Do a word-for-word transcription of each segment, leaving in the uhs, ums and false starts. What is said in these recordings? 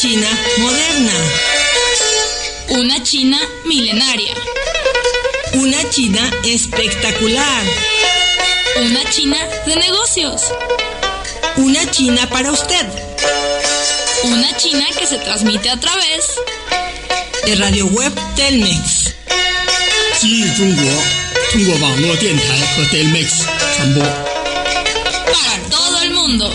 China moderna. Una China milenaria. Una China espectacular. Una China de negocios. Una China para usted. Una China que se transmite a través de Radio Web Telmex. 今日中国通过网络电台和 Telmex 传播。 para todo el mundo.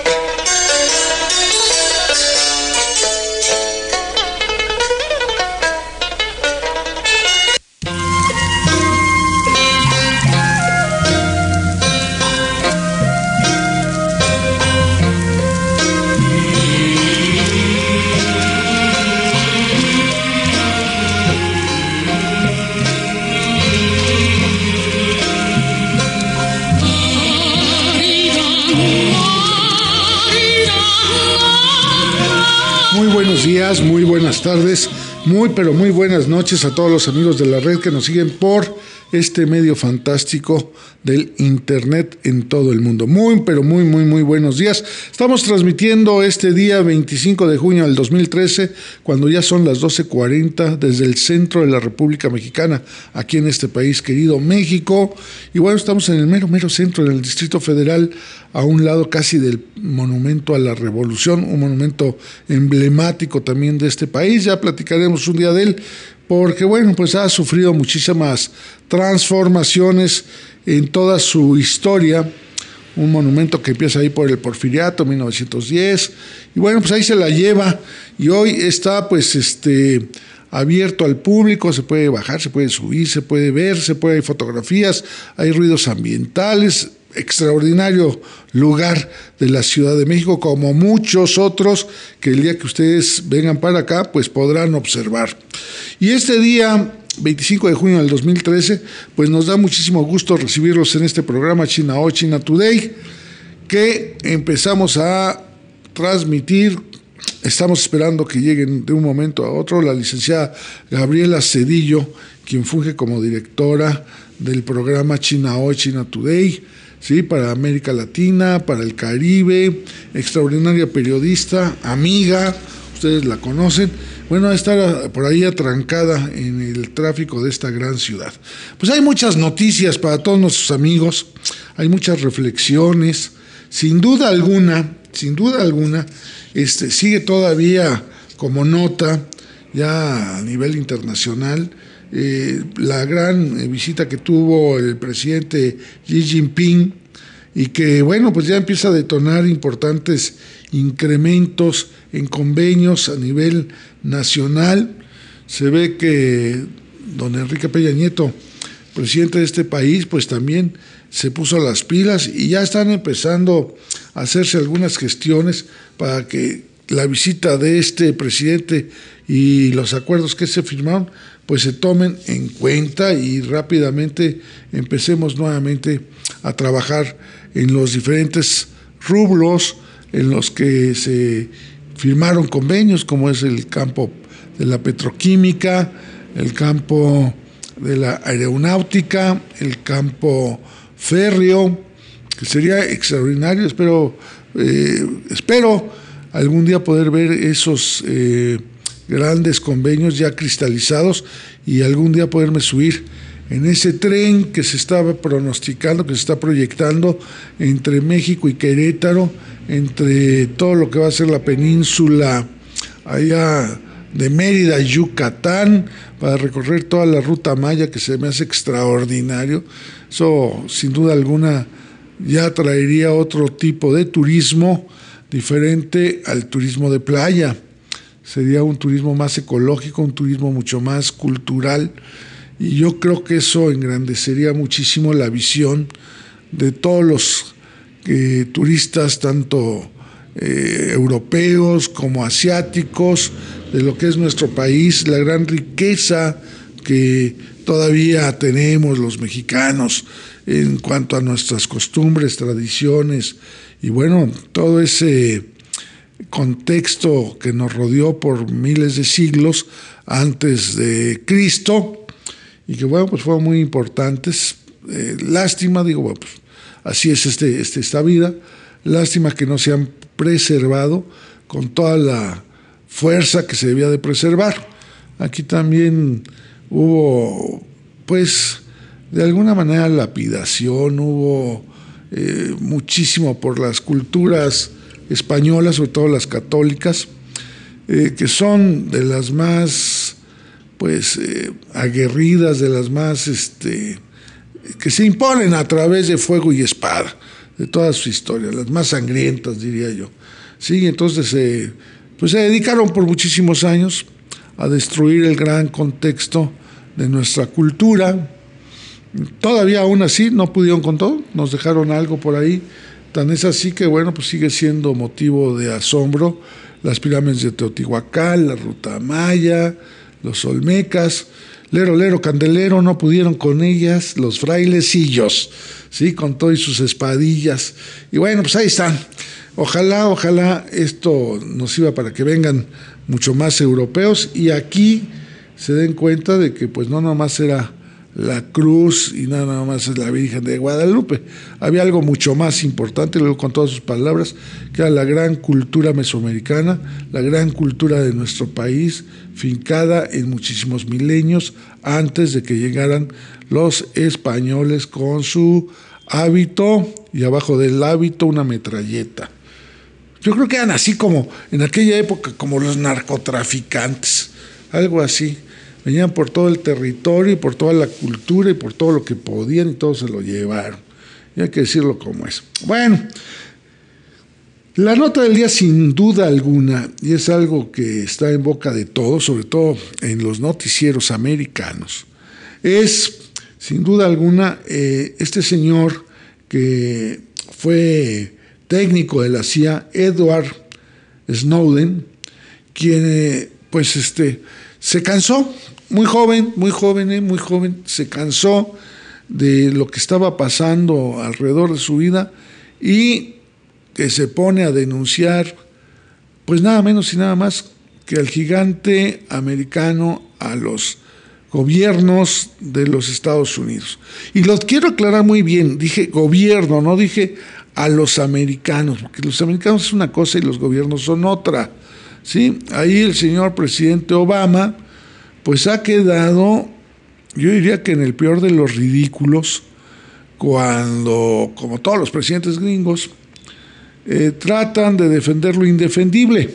Muy buenos días, muy buenas tardes, muy pero muy buenas noches a todos los amigos de la red que nos siguen por este medio fantástico del internet en todo el mundo. Muy pero muy muy muy buenos días. Estamos transmitiendo este día veinticinco de junio del dos mil trece, cuando ya son las doce cuarenta desde el centro de la República Mexicana, aquí en este país querido México. Y bueno, estamos en el mero mero centro del Distrito Federal, a un lado casi del Monumento a la Revolución, un monumento emblemático también de este país. Ya platicaremos un día de él, porque bueno, pues ha sufrido muchísimas transformaciones en toda su historia. Un monumento que empieza ahí por el Porfiriato, mil novecientos diez, y bueno, pues ahí se la lleva, y hoy está pues este abierto al público, se puede bajar, se puede subir, se puede ver, se puede, hay fotografías, hay ruidos ambientales. Extraordinario lugar de la Ciudad de México, como muchos otros que el día que ustedes vengan para acá pues podrán observar. Y este día veinticinco de junio del dos mil trece, pues nos da muchísimo gusto recibirlos en este programa China Hoy, China Today, que empezamos a transmitir. Estamos esperando que lleguen de un momento a otro la licenciada Gabriela Cedillo, quien funge como directora del programa China Hoy, China Today, sí, para América Latina, para el Caribe, extraordinaria periodista, amiga, ustedes la conocen. Bueno, está por ahí atrancada en el tráfico de esta gran ciudad. Pues hay muchas noticias para todos nuestros amigos, hay muchas reflexiones, sin duda alguna, sin duda alguna, este, sigue todavía como nota ya a nivel internacional eh, la gran eh, visita que tuvo el presidente Xi Jinping, y que bueno, pues ya empieza a detonar importantes incrementos en convenios a nivel nacional. Se ve que don Enrique Peña Nieto, presidente de este país, pues también se puso las pilas y ya están empezando a hacerse algunas gestiones para que la visita de este presidente y los acuerdos que se firmaron pues se tomen en cuenta y rápidamente empecemos nuevamente a trabajar en los diferentes rubros en los que se firmaron convenios, como es el campo de la petroquímica, el campo de la aeronáutica, el campo férreo, que sería extraordinario. Espero, eh, espero algún día poder ver esos eh, grandes convenios ya cristalizados y algún día poderme subir en ese tren que se estaba pronosticando, que se está proyectando entre México y Querétaro, entre todo lo que va a ser la península allá de Mérida, Yucatán, para recorrer toda la ruta maya, que se me hace extraordinario. Eso, sin duda alguna, ya traería otro tipo de turismo diferente al turismo de playa. Sería un turismo más ecológico, un turismo mucho más cultural, y yo creo que eso engrandecería muchísimo la visión de todos los eh, turistas, tanto eh, europeos como asiáticos, de lo que es nuestro país, la gran riqueza que todavía tenemos los mexicanos en cuanto a nuestras costumbres, tradiciones, y bueno, todo ese contexto que nos rodeó por miles de siglos antes de Cristo, y que bueno, pues fueron muy importantes. Eh, lástima, digo, bueno, pues así es este, este, esta vida, lástima que no se han preservado con toda la fuerza que se debía de preservar. Aquí también hubo, pues, de alguna manera lapidación, hubo eh, muchísimo por las culturas españolas, sobre todo las católicas, eh, que son de las más, pues, eh, aguerridas, de las más, este, que se imponen a través de fuego y espada, de toda su historia, las más sangrientas, diría yo. Sí, entonces, eh, pues se dedicaron por muchísimos años a destruir el gran contexto de nuestra cultura. Todavía aún así no pudieron con todo, nos dejaron algo por ahí. Tan es así que, bueno, pues sigue siendo motivo de asombro las pirámides de Teotihuacán, la Ruta Maya, los Olmecas, Lero, Lero, Candelero, no pudieron con ellas, los frailecillos, ¿sí? Con todo y sus espadillas. Y bueno, pues ahí están. Ojalá, ojalá esto nos sirva para que vengan mucho más europeos y aquí se den cuenta de que pues no nomás era la cruz y no nada más es la Virgen de Guadalupe, había algo mucho más importante, luego con todas sus palabras, que era la gran cultura mesoamericana, la gran cultura de nuestro país, fincada en muchísimos milenios antes de que llegaran los españoles con su hábito y abajo del hábito una metralleta. Yo creo que eran así como en aquella época, como los narcotraficantes, algo así. Venían por todo el territorio y por toda la cultura y por todo lo que podían y todo se lo llevaron. Y hay que decirlo como es. Bueno, la nota del día sin duda alguna, y es algo que está en boca de todos, sobre todo en los noticieros americanos, es sin duda alguna eh, este señor que fue técnico de la C I A, Edward Snowden, quien eh, pues este se cansó, muy joven, muy joven, eh, muy joven, se cansó de lo que estaba pasando alrededor de su vida y que se pone a denunciar, pues nada menos y nada más que al gigante americano, a los gobiernos de los Estados Unidos. Y lo quiero aclarar muy bien, dije gobierno, no dije a los americanos, porque los americanos es una cosa y los gobiernos son otra, ¿sí? Ahí el señor presidente Obama, pues ha quedado, yo diría que en el peor de los ridículos, cuando, como todos los presidentes gringos, eh, tratan de defender lo indefendible.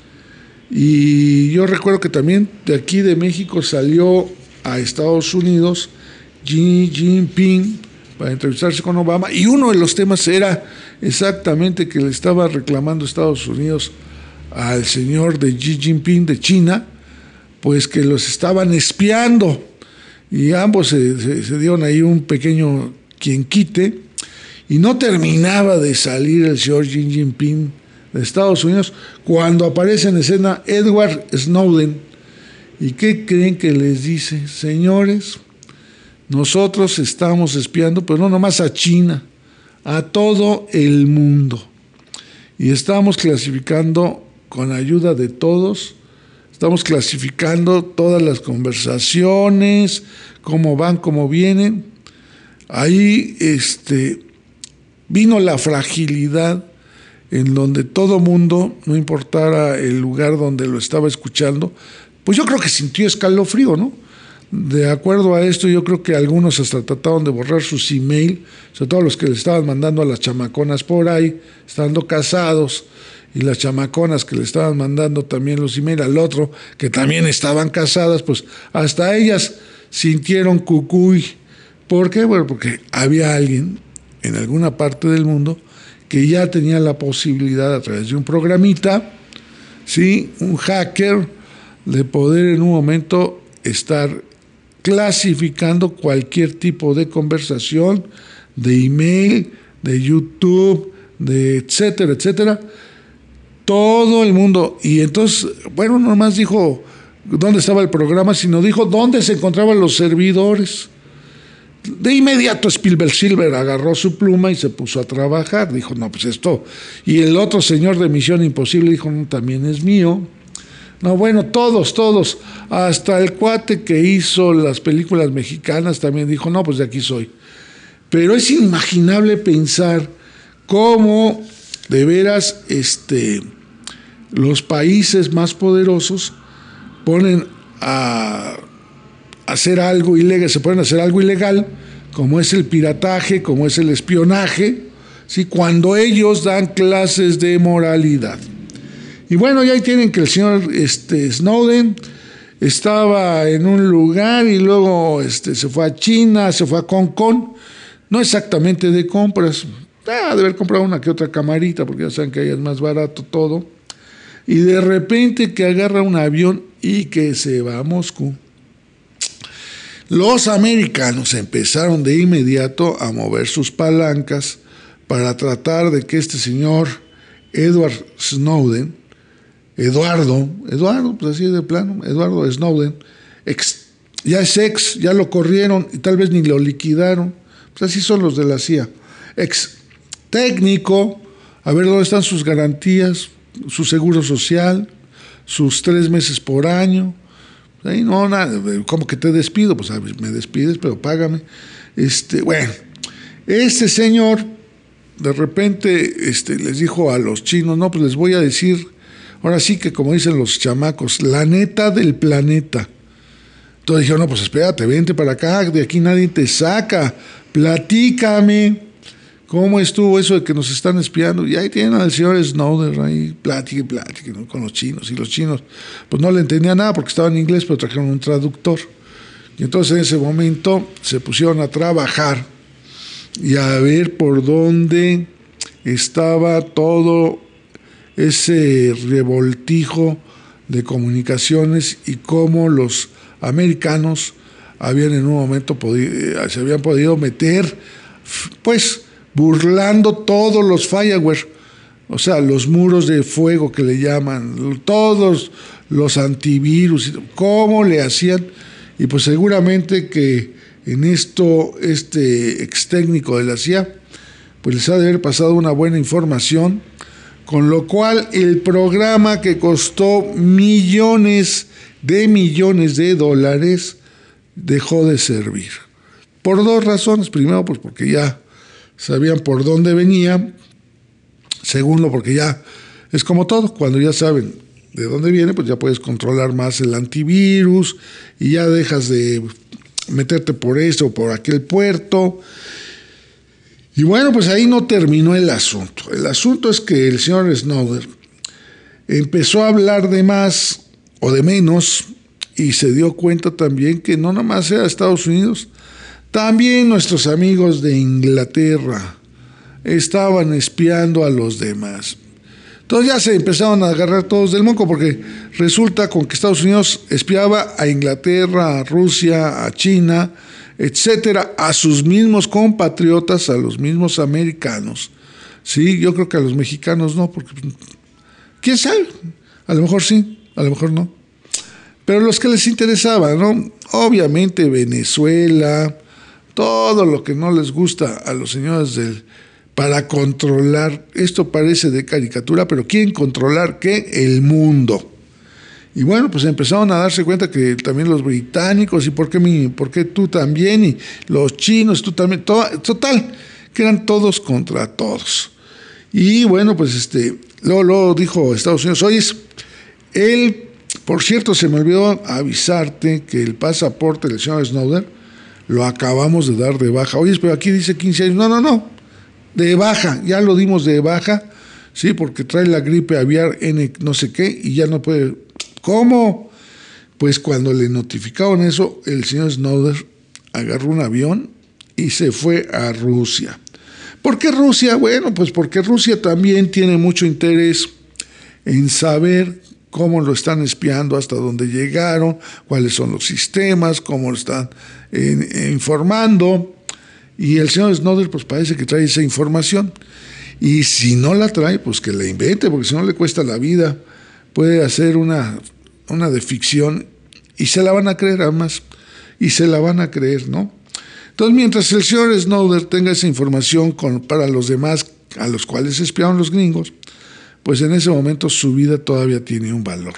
Y yo recuerdo que también de aquí de México salió a Estados Unidos Xi Jinping para entrevistarse con Obama, y uno de los temas era exactamente que le estaba reclamando Estados Unidos al señor de Xi Jinping de China, pues que los estaban espiando, y ambos se, se, se dieron ahí un pequeño quien quite, y no terminaba de salir el señor Xi Jinping de Estados Unidos cuando aparece en escena Edward Snowden. ¿Y qué creen que les dice? Señores, nosotros estamos espiando, pero no nomás a China, a todo el mundo. Y estamos clasificando con ayuda de todos, estamos clasificando todas las conversaciones, cómo van, cómo vienen. Ahí este, vino la fragilidad en donde todo mundo, no importara el lugar donde lo estaba escuchando, pues yo creo que sintió escalofrío, ¿no? De acuerdo a esto, yo creo que algunos hasta trataron de borrar sus email, sobre todo los que le estaban mandando a las chamaconas por ahí, estando casados, y las chamaconas que le estaban mandando también los email al otro, que también estaban casadas, pues hasta ellas sintieron cucuy. ¿Por qué? Bueno, porque había alguien en alguna parte del mundo que ya tenía la posibilidad a través de un programita, ¿sí? Un hacker, de poder en un momento estar clasificando cualquier tipo de conversación, de email, de YouTube, de etcétera, etcétera, todo el mundo. Y entonces, bueno, no más dijo dónde estaba el programa, sino dijo dónde se encontraban los servidores. De inmediato Spielberg Silver agarró su pluma y se puso a trabajar, dijo, no, pues esto. Y el otro señor de Misión Imposible dijo, no, también es mío. No, bueno, todos, todos, hasta el cuate que hizo las películas mexicanas también dijo, no, pues de aquí soy. Pero es inimaginable pensar cómo, de veras, este, los países más poderosos ponen a hacer algo ilegal, se pueden hacer algo ilegal, como es el pirataje, como es el espionaje, ¿sí? Cuando ellos dan clases de moralidad. Y bueno, ya ahí tienen que el señor este, Snowden estaba en un lugar y luego este, se fue a China, se fue a Hong Kong, no exactamente de compras, ah, de haber comprado una que otra camarita, porque ya saben que ahí es más barato todo, y de repente que agarra un avión y que se va a Moscú. Los americanos empezaron de inmediato a mover sus palancas para tratar de que este señor Edward Snowden, Eduardo, Eduardo, pues así de plano, Eduardo Snowden, ex, ya es ex, ya lo corrieron y tal vez ni lo liquidaron, pues así son los de la C I A, ex técnico, a ver dónde están sus garantías, su seguro social, sus tres meses por año. Ahí no, nada, como que te despido, pues me despides, pero págame. Este, bueno, este señor de repente este, les dijo a los chinos, no, pues les voy a decir, ahora sí que como dicen los chamacos, la neta del planeta. Entonces dijeron, no, pues espérate, vente para acá, de aquí nadie te saca, platícame. ¿Cómo estuvo eso de que nos están espiando? Y ahí tienen al señor Snowden, ahí platique, platique, ¿no? Con los chinos. Y los chinos, pues no le entendían nada porque estaba en inglés, pero trajeron un traductor. Y entonces en ese momento se pusieron a trabajar y a ver por dónde estaba todo ese revoltijo de comunicaciones y cómo los americanos habían en un momento podido, se habían podido meter, pues, burlando todos los fireware, o sea, los muros de fuego que le llaman, todos los antivirus, cómo le hacían, y pues seguramente que en esto este ex técnico de la C I A, pues les ha de haber pasado una buena información, con lo cual el programa que costó millones de millones de dólares dejó de servir, por dos razones. Primero, pues porque ya sabían por dónde venía. Segundo, porque ya es como todo, cuando ya saben de dónde viene, pues ya puedes controlar más el antivirus y ya dejas de meterte por este o por aquel puerto. Y bueno, pues ahí no terminó el asunto. El asunto es que el señor Snowden empezó a hablar de más o de menos y se dio cuenta también que no nada más era Estados Unidos, también nuestros amigos de Inglaterra estaban espiando a los demás. Entonces ya se empezaron a agarrar todos del moco, porque resulta con que Estados Unidos espiaba a Inglaterra, a Rusia, a China, etcétera, a sus mismos compatriotas, a los mismos americanos. Sí, yo creo que a los mexicanos no, porque quién sabe, a lo mejor sí, a lo mejor no. Pero los que les interesaba, ¿no? Obviamente Venezuela, todo lo que no les gusta a los señores del para controlar, esto parece de caricatura, pero quieren controlar ¿qué? El mundo. Y bueno, pues empezaron a darse cuenta que también los británicos, y por qué, mi, por qué tú también, y los chinos, tú también, todo, total, que eran todos contra todos. Y bueno, pues este, luego, luego dijo Estados Unidos, oye, él, por cierto, se me olvidó avisarte que el pasaporte del señor Snowden lo acabamos de dar de baja. Oye, pero aquí dice quince años. No, no, no. De baja. Ya lo dimos de baja. Sí, porque trae la gripe aviar N no sé qué y ya no puede. ¿Cómo? Pues cuando le notificaron eso, el señor Snowden agarró un avión y se fue a Rusia. ¿Por qué Rusia? Bueno, pues porque Rusia también tiene mucho interés en saber cómo lo están espiando, hasta dónde llegaron, cuáles son los sistemas, cómo lo están eh, informando. Y el señor Snowden pues parece que trae esa información. Y si no la trae, pues que la invente, porque si no le cuesta la vida. Puede hacer una, una de ficción y se la van a creer además. Y se la van a creer, ¿no? Entonces, mientras el señor Snowden tenga esa información con, para los demás a los cuales espiaron los gringos, pues en ese momento su vida todavía tiene un valor.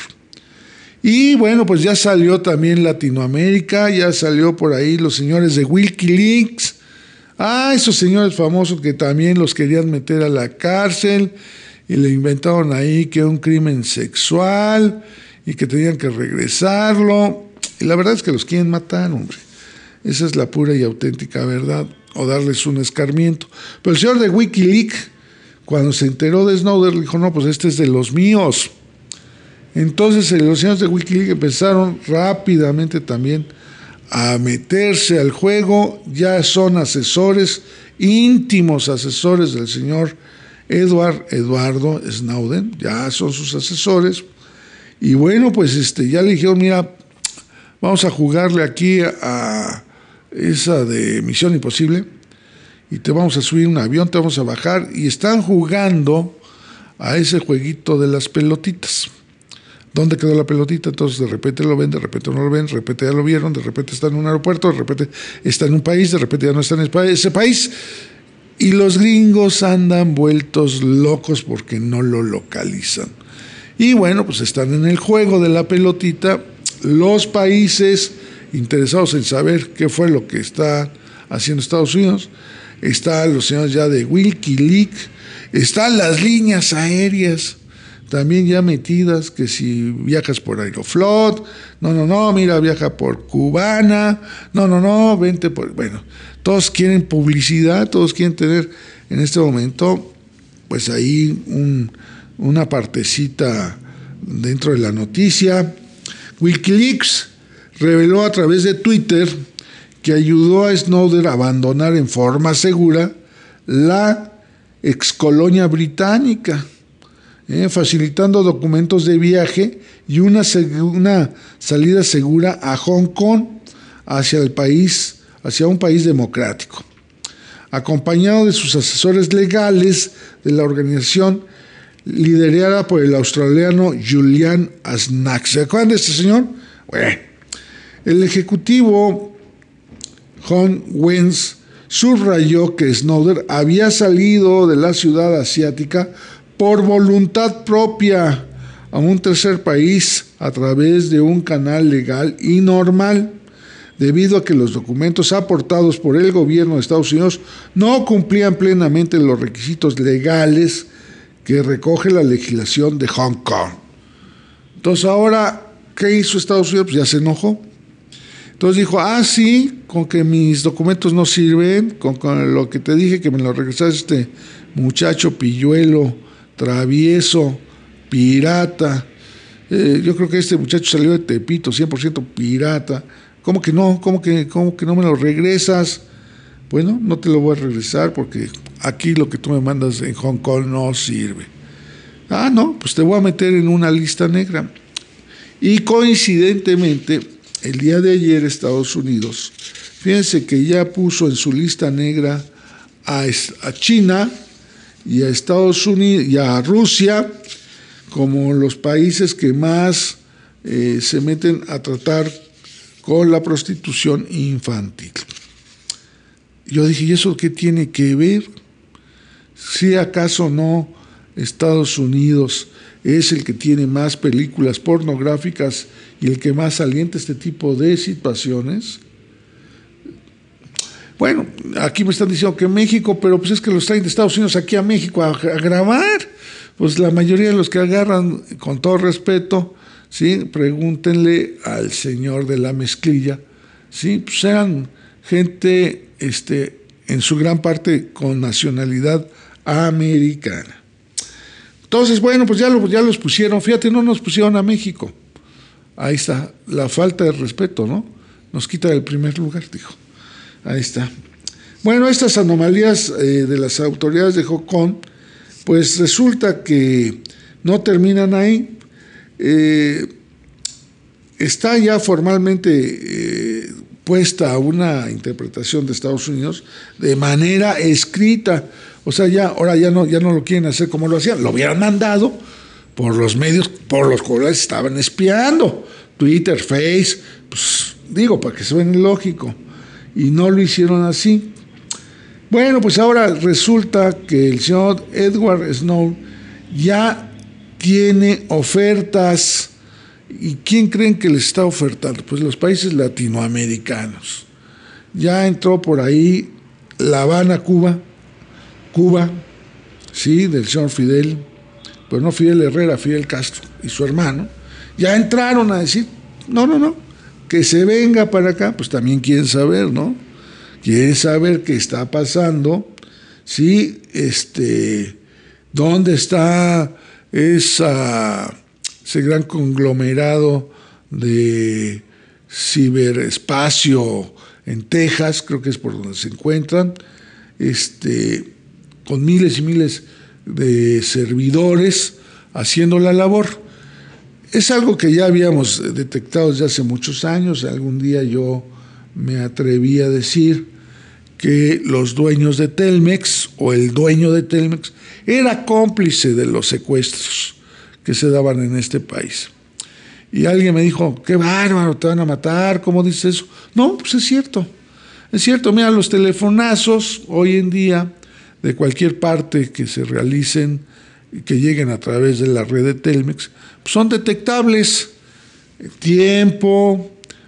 Y bueno, pues ya salió también Latinoamérica, ya salió por ahí los señores de Wikileaks, ah, esos señores famosos que también los querían meter a la cárcel, y le inventaron ahí que era un crimen sexual y que tenían que regresarlo. Y la verdad es que los quieren matar, hombre. Esa es la pura y auténtica verdad, o darles un escarmiento. Pero el señor de Wikileaks, cuando se enteró de Snowden, dijo, no, pues este es de los míos. Entonces los señores de Wikileaks empezaron rápidamente también a meterse al juego. Ya son asesores, íntimos asesores del señor Edward Eduardo Snowden, ya son sus asesores. Y bueno, pues este, ya le dijeron, mira, vamos a jugarle aquí a esa de Misión Imposible y te vamos a subir un avión, te vamos a bajar, y están jugando a ese jueguito de las pelotitas. ¿Dónde quedó la pelotita? Entonces de repente lo ven, de repente no lo ven, de repente ya lo vieron, de repente está en un aeropuerto, de repente está en un país, de repente ya no está en ese país, y los gringos andan vueltos locos porque no lo localizan. Y bueno, pues están en el juego de la pelotita los países interesados en saber qué fue lo que está haciendo Estados Unidos. Están los señores ya de Wikileaks, están las líneas aéreas también ya metidas, que si viajas por Aeroflot, no, no, no, mira, viaja por Cubana, no, no, no, vente por... Bueno, todos quieren publicidad, todos quieren tener en este momento, pues ahí un, una partecita dentro de la noticia. Wikileaks reveló a través de Twitter que ayudó a Snowden a abandonar en forma segura la excolonia británica, eh, facilitando documentos de viaje y una, una salida segura a Hong Kong, hacia el país, hacia un país democrático, acompañado de sus asesores legales de la organización liderada por el australiano Julian Assange. ¿Se acuerdan de este señor? Bueno, el ejecutivo John Wentz subrayó que Snowden había salido de la ciudad asiática por voluntad propia a un tercer país a través de un canal legal y normal, debido a que los documentos aportados por el gobierno de Estados Unidos no cumplían plenamente los requisitos legales que recoge la legislación de Hong Kong. Entonces ahora, ¿qué hizo Estados Unidos? Pues ya se enojó. Entonces dijo, ah, sí, con que mis documentos no sirven, con, con lo que te dije que me lo regresaste este muchacho pilluelo, travieso, pirata. Eh, yo creo que este muchacho salió de Tepito, cien por ciento pirata. ¿Cómo que no? ¿Cómo que, cómo que no me lo regresas? Bueno, no te lo voy a regresar porque aquí lo que tú me mandas en Hong Kong no sirve. Ah, no, pues te voy a meter en una lista negra. Y coincidentemente, el día de ayer Estados Unidos, fíjense que ya puso en su lista negra a, a China y a Estados Unidos y a Rusia como los países que más eh, se meten a tratar con la prostitución infantil. Yo dije, ¿y eso qué tiene que ver? ¿Si acaso no Estados Unidos es el que tiene más películas pornográficas y el que más alienta este tipo de situaciones? Bueno, aquí me están diciendo que México, pero pues es que los traen de Estados Unidos aquí a México a, a grabar. Pues la mayoría de los que agarran, con todo respeto, ¿sí? Pregúntenle al señor de la mezclilla, ¿sí? Pues eran gente, este, en su gran parte con nacionalidad americana. Entonces, bueno, pues ya, lo, ya los pusieron, fíjate, no nos pusieron a México. Ahí está, la falta de respeto, ¿no? Nos quita el primer lugar, dijo. Ahí está. Bueno, estas anomalías eh, de las autoridades de Hong Kong, pues resulta que no terminan ahí. Eh, está ya formalmente eh, puesta una interpretación de Estados Unidos de manera escrita. O sea, ya ahora ya no, ya no lo quieren hacer como lo hacían. Lo hubieran mandado por los medios por los cuales estaban espiando. Twitter, Face, pues digo, para que suene lógico. Y no lo hicieron así. Bueno, pues ahora resulta que el señor Edward Snowden ya tiene ofertas. ¿Y quién creen que les está ofertando? Pues los países latinoamericanos. Ya entró por ahí La Habana, Cuba, Cuba, sí, del señor Fidel, pero no Fidel Herrera, Fidel Castro y su hermano, ya entraron a decir, no, no, no, que se venga para acá, pues también quieren saber, ¿no? Quieren saber qué está pasando, ¿sí? Este, ¿dónde está esa, ese gran conglomerado de ciberespacio en Texas? Creo que es por donde se encuentran, este, con miles y miles de servidores haciendo la labor. Es algo que ya habíamos detectado desde hace muchos años. Algún día yo me atreví a decir que los dueños de Telmex o el dueño de Telmex era cómplice de los secuestros que se daban en este país. Y alguien me dijo, qué bárbaro, te van a matar, ¿cómo dices eso? No, pues es cierto, es cierto. Mira, los telefonazos hoy en día de cualquier parte que se realicen y que lleguen a través de la red de Telmex, pues son detectables, tiempo,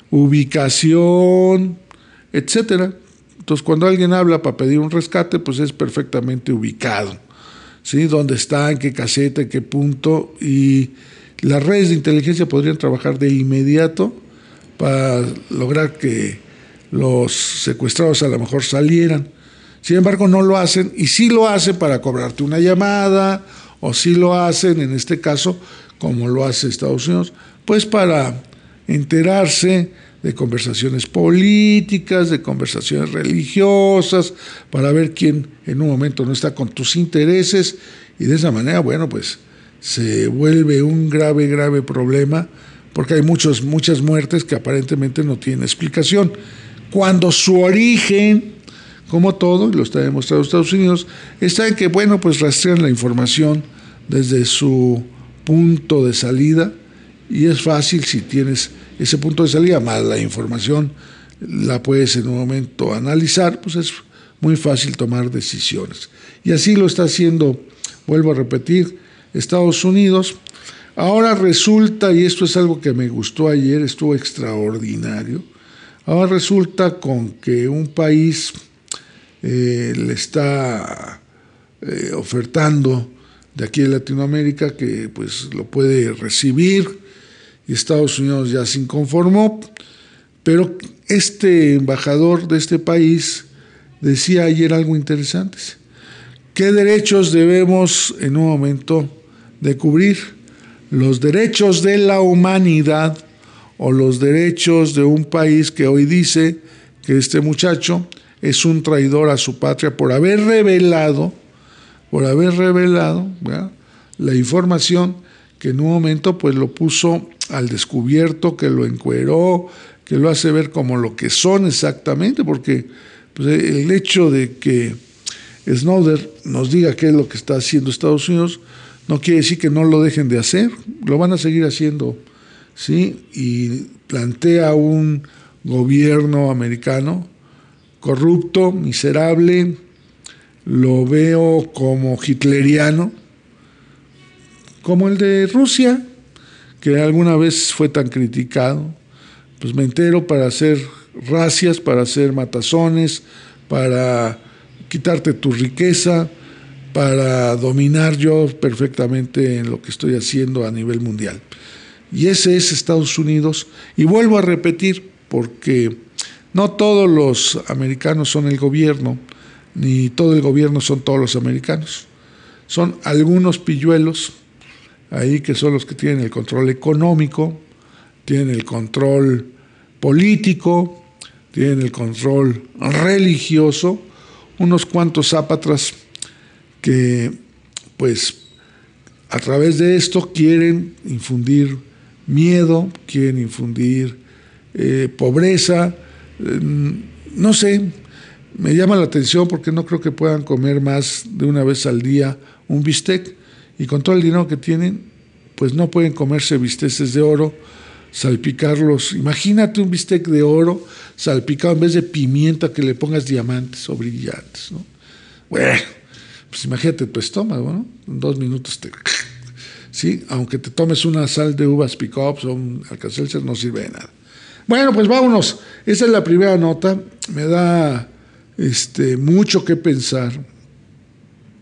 ubicación, etcétera. Entonces, cuando alguien habla para pedir un rescate, pues es perfectamente ubicado, ¿sí? Dónde está, en qué caseta, en qué punto, y las redes de inteligencia podrían trabajar de inmediato para lograr que los secuestrados a lo mejor salieran. Sin embargo, no lo hacen, y sí lo hacen para cobrarte una llamada, o sí lo hacen, en este caso, como lo hace Estados Unidos, pues para enterarse de conversaciones políticas, de conversaciones religiosas, para ver quién en un momento no está con tus intereses, y de esa manera, bueno, pues se vuelve un grave, grave problema, porque hay muchos, muchas muertes que aparentemente no tienen explicación, cuando su origen, como todo, y lo está demostrado Estados Unidos, está en que, bueno, pues rastrean la información desde su punto de salida, y es fácil si tienes ese punto de salida, más la información la puedes en un momento analizar, pues es muy fácil tomar decisiones. Y así lo está haciendo, vuelvo a repetir, Estados Unidos. Ahora resulta, y esto es algo que me gustó ayer, estuvo extraordinario, ahora resulta con que un país eh, le está eh, ofertando de aquí de Latinoamérica que pues lo puede recibir, y Estados Unidos ya se inconformó, pero este embajador de este país decía ayer algo interesante. ¿Qué derechos debemos en un momento de cubrir? Los derechos de la humanidad o los derechos de un país que hoy dice que este muchacho es un traidor a su patria por haber revelado, por haber revelado, ¿verdad?, la información que en un momento pues lo puso al descubierto, que lo encueró, que lo hace ver como lo que son exactamente, porque pues, el hecho de que Snowden nos diga qué es lo que está haciendo Estados Unidos no quiere decir que no lo dejen de hacer, lo van a seguir haciendo, ¿sí? Y plantea un gobierno americano corrupto, miserable, lo veo como hitleriano, como el de Rusia, que alguna vez fue tan criticado. Pues me entero para hacer racias, para hacer matazones, para quitarte tu riqueza, para dominar yo perfectamente en lo que estoy haciendo a nivel mundial. Y ese es Estados Unidos. Y vuelvo a repetir, porque no todos los americanos son el gobierno, ni todo el gobierno son todos los americanos. Son algunos pilluelos ahí que son los que tienen el control económico, tienen el control político, tienen el control religioso, unos cuantos zápatras que pues a través de esto quieren infundir miedo, quieren infundir eh, pobreza, eh, no sé, me llama la atención porque no creo que puedan comer más de una vez al día un bistec, y con todo el dinero que tienen, pues no pueden comerse bisteces de oro, salpicarlos. Imagínate un bistec de oro salpicado en vez de pimienta, que le pongas diamantes o brillantes, ¿no? Bueno, pues imagínate tu estómago, ¿no? En dos minutos te... ¿sí? Aunque te tomes una sal de uvas pick-ups o un Alka-Seltzer, no sirve de nada. Bueno, pues vámonos. Esa es la primera nota. Me da este, mucho que pensar,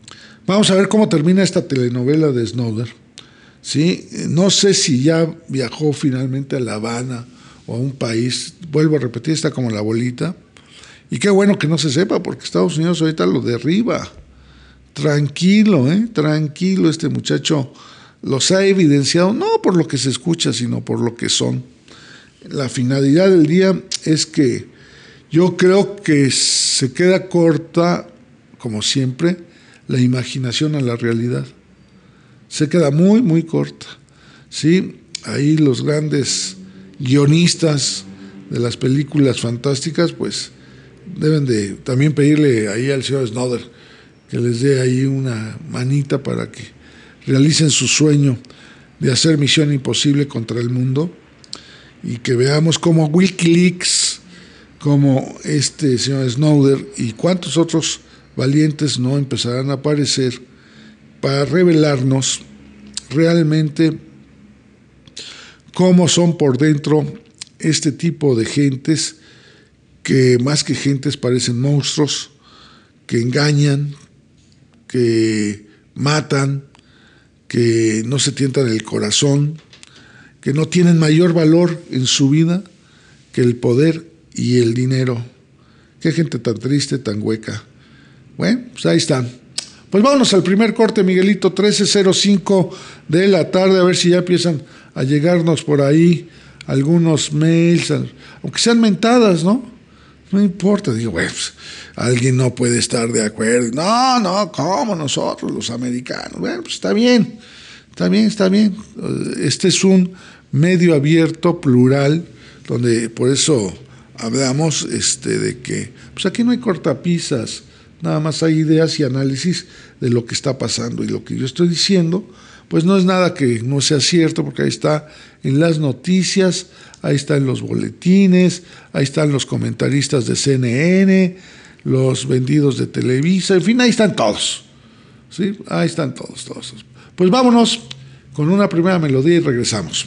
Vamos a ver cómo termina esta telenovela de Snowden. ¿Sí? No sé si ya viajó finalmente a La Habana o a un país. Vuelvo a repetir, está como la bolita. Y qué bueno que no se sepa, porque Estados Unidos ahorita lo derriba. Tranquilo, ¿eh? Tranquilo, este muchacho los ha evidenciado, no por lo que se escucha, sino por lo que son. La finalidad del día es que yo creo que se queda corta, como siempre, la imaginación a la realidad. Se queda muy, muy corta. ¿Sí? Ahí los grandes guionistas de las películas fantásticas, pues deben de también pedirle ahí al señor Snowden que les dé ahí una manita para que realicen su sueño de hacer Misión Imposible contra el mundo, y que veamos cómo WikiLeaks, como este señor Snowden y cuántos otros valientes no empezarán a aparecer para revelarnos realmente cómo son por dentro este tipo de gentes que más que gentes parecen monstruos, que engañan, que matan, que no se tientan el corazón, que no tienen mayor valor en su vida que el poder y el dinero. Qué gente tan triste, tan hueca. Bueno, pues ahí están. Pues vámonos al primer corte, Miguelito, trece cero cinco de la tarde, a ver si ya empiezan a llegarnos por ahí algunos mails, aunque sean mentadas, ¿no? No importa, digo, bueno, pues, alguien no puede estar de acuerdo. No, no, ¿cómo nosotros, los americanos? Bueno, pues está bien, está bien, está bien. Este es un medio abierto, plural, donde por eso hablamos este, de que pues aquí no hay cortapisas, nada más hay ideas y análisis de lo que está pasando, y lo que yo estoy diciendo pues no es nada que no sea cierto, porque ahí está en las noticias, ahí está en los boletines, ahí están los comentaristas de C N N, los vendidos de Televisa, en fin, ahí están todos, ¿sí? Ahí están todos, todos. Pues vámonos con una primera melodía y regresamos.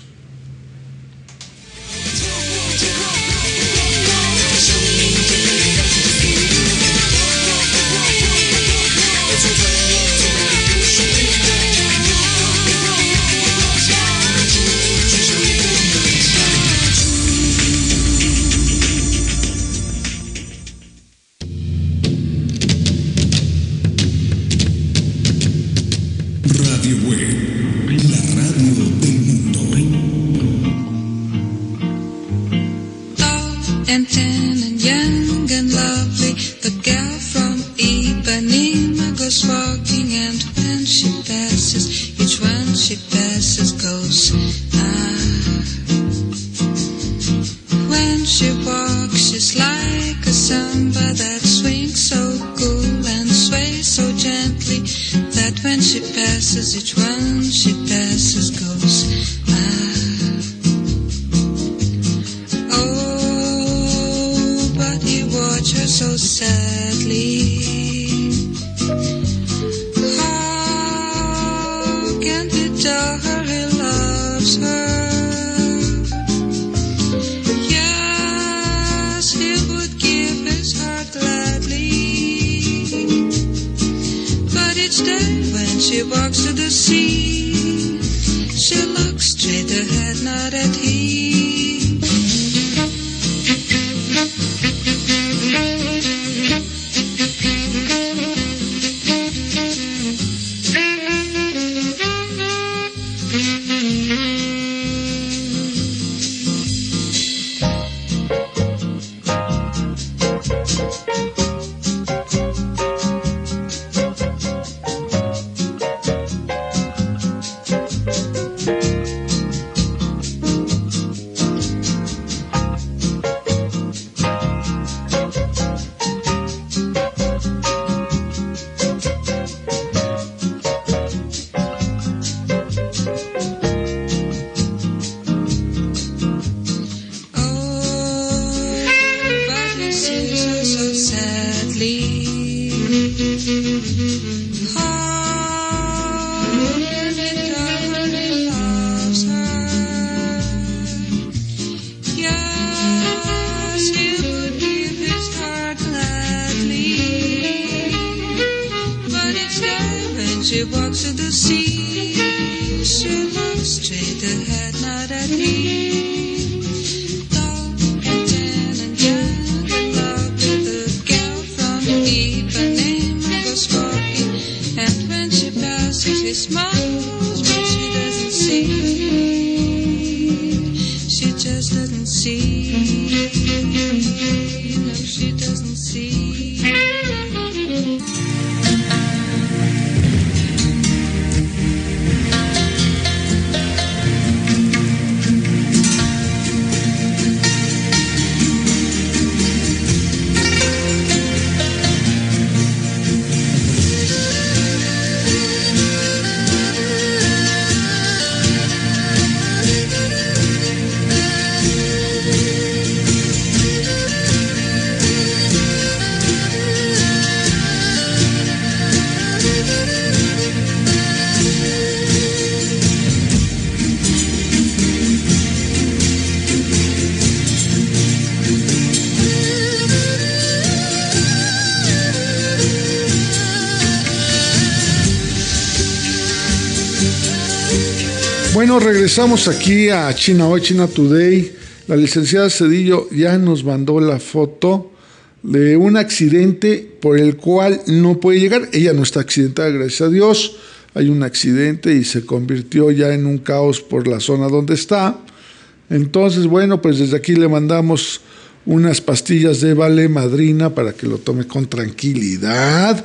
she walks to the sea, she looks straight ahead, not at me. Thought Jen and Jen in love with a girl from Ipanema goes walking, and when she passes he smiles, but she doesn't see, she just doesn't see, no she doesn't see. Bueno, regresamos aquí a China Hoy, China Today. La licenciada Cedillo ya nos mandó la foto de un accidente por el cual no puede llegar. Ella no está accidentada, gracias a Dios. Hay un accidente y se convirtió ya en un caos por la zona donde está. Entonces, bueno, pues desde aquí le mandamos unas pastillas de Vale Madrina para que lo tome con tranquilidad.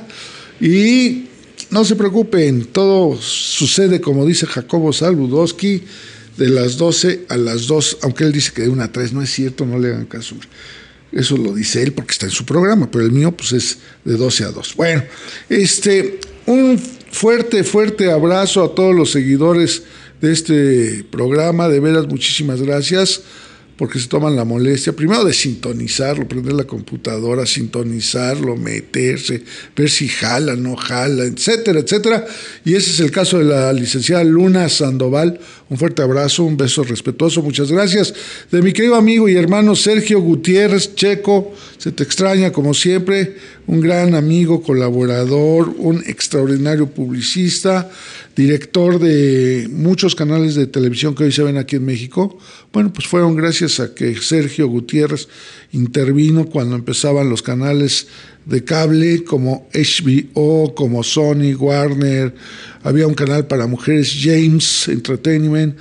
Y no se preocupen, todo sucede como dice Jacobo Saludowski, de las doce a las dos, aunque él dice que de una a tres, no es cierto, no le hagan caso. Eso lo dice él porque está en su programa, pero el mío pues es de doce a dos. Bueno, este, un fuerte, fuerte abrazo a todos los seguidores de este programa, de veras muchísimas gracias porque se toman la molestia, primero de sintonizarlo, prender la computadora, sintonizarlo, meterse, ver si jala, no jala, etcétera, etcétera. Y ese es el caso de la licenciada Luna Sandoval. Un fuerte abrazo, un beso respetuoso, muchas gracias. De mi querido amigo y hermano Sergio Gutiérrez, Checo, se te extraña como siempre, un gran amigo, colaborador, un extraordinario publicista, director de muchos canales de televisión que hoy se ven aquí en México. Bueno, pues fueron gracias a que Sergio Gutiérrez intervino cuando empezaban los canales de cable como H B O, como Sony, Warner. Había un canal para mujeres, James Entertainment.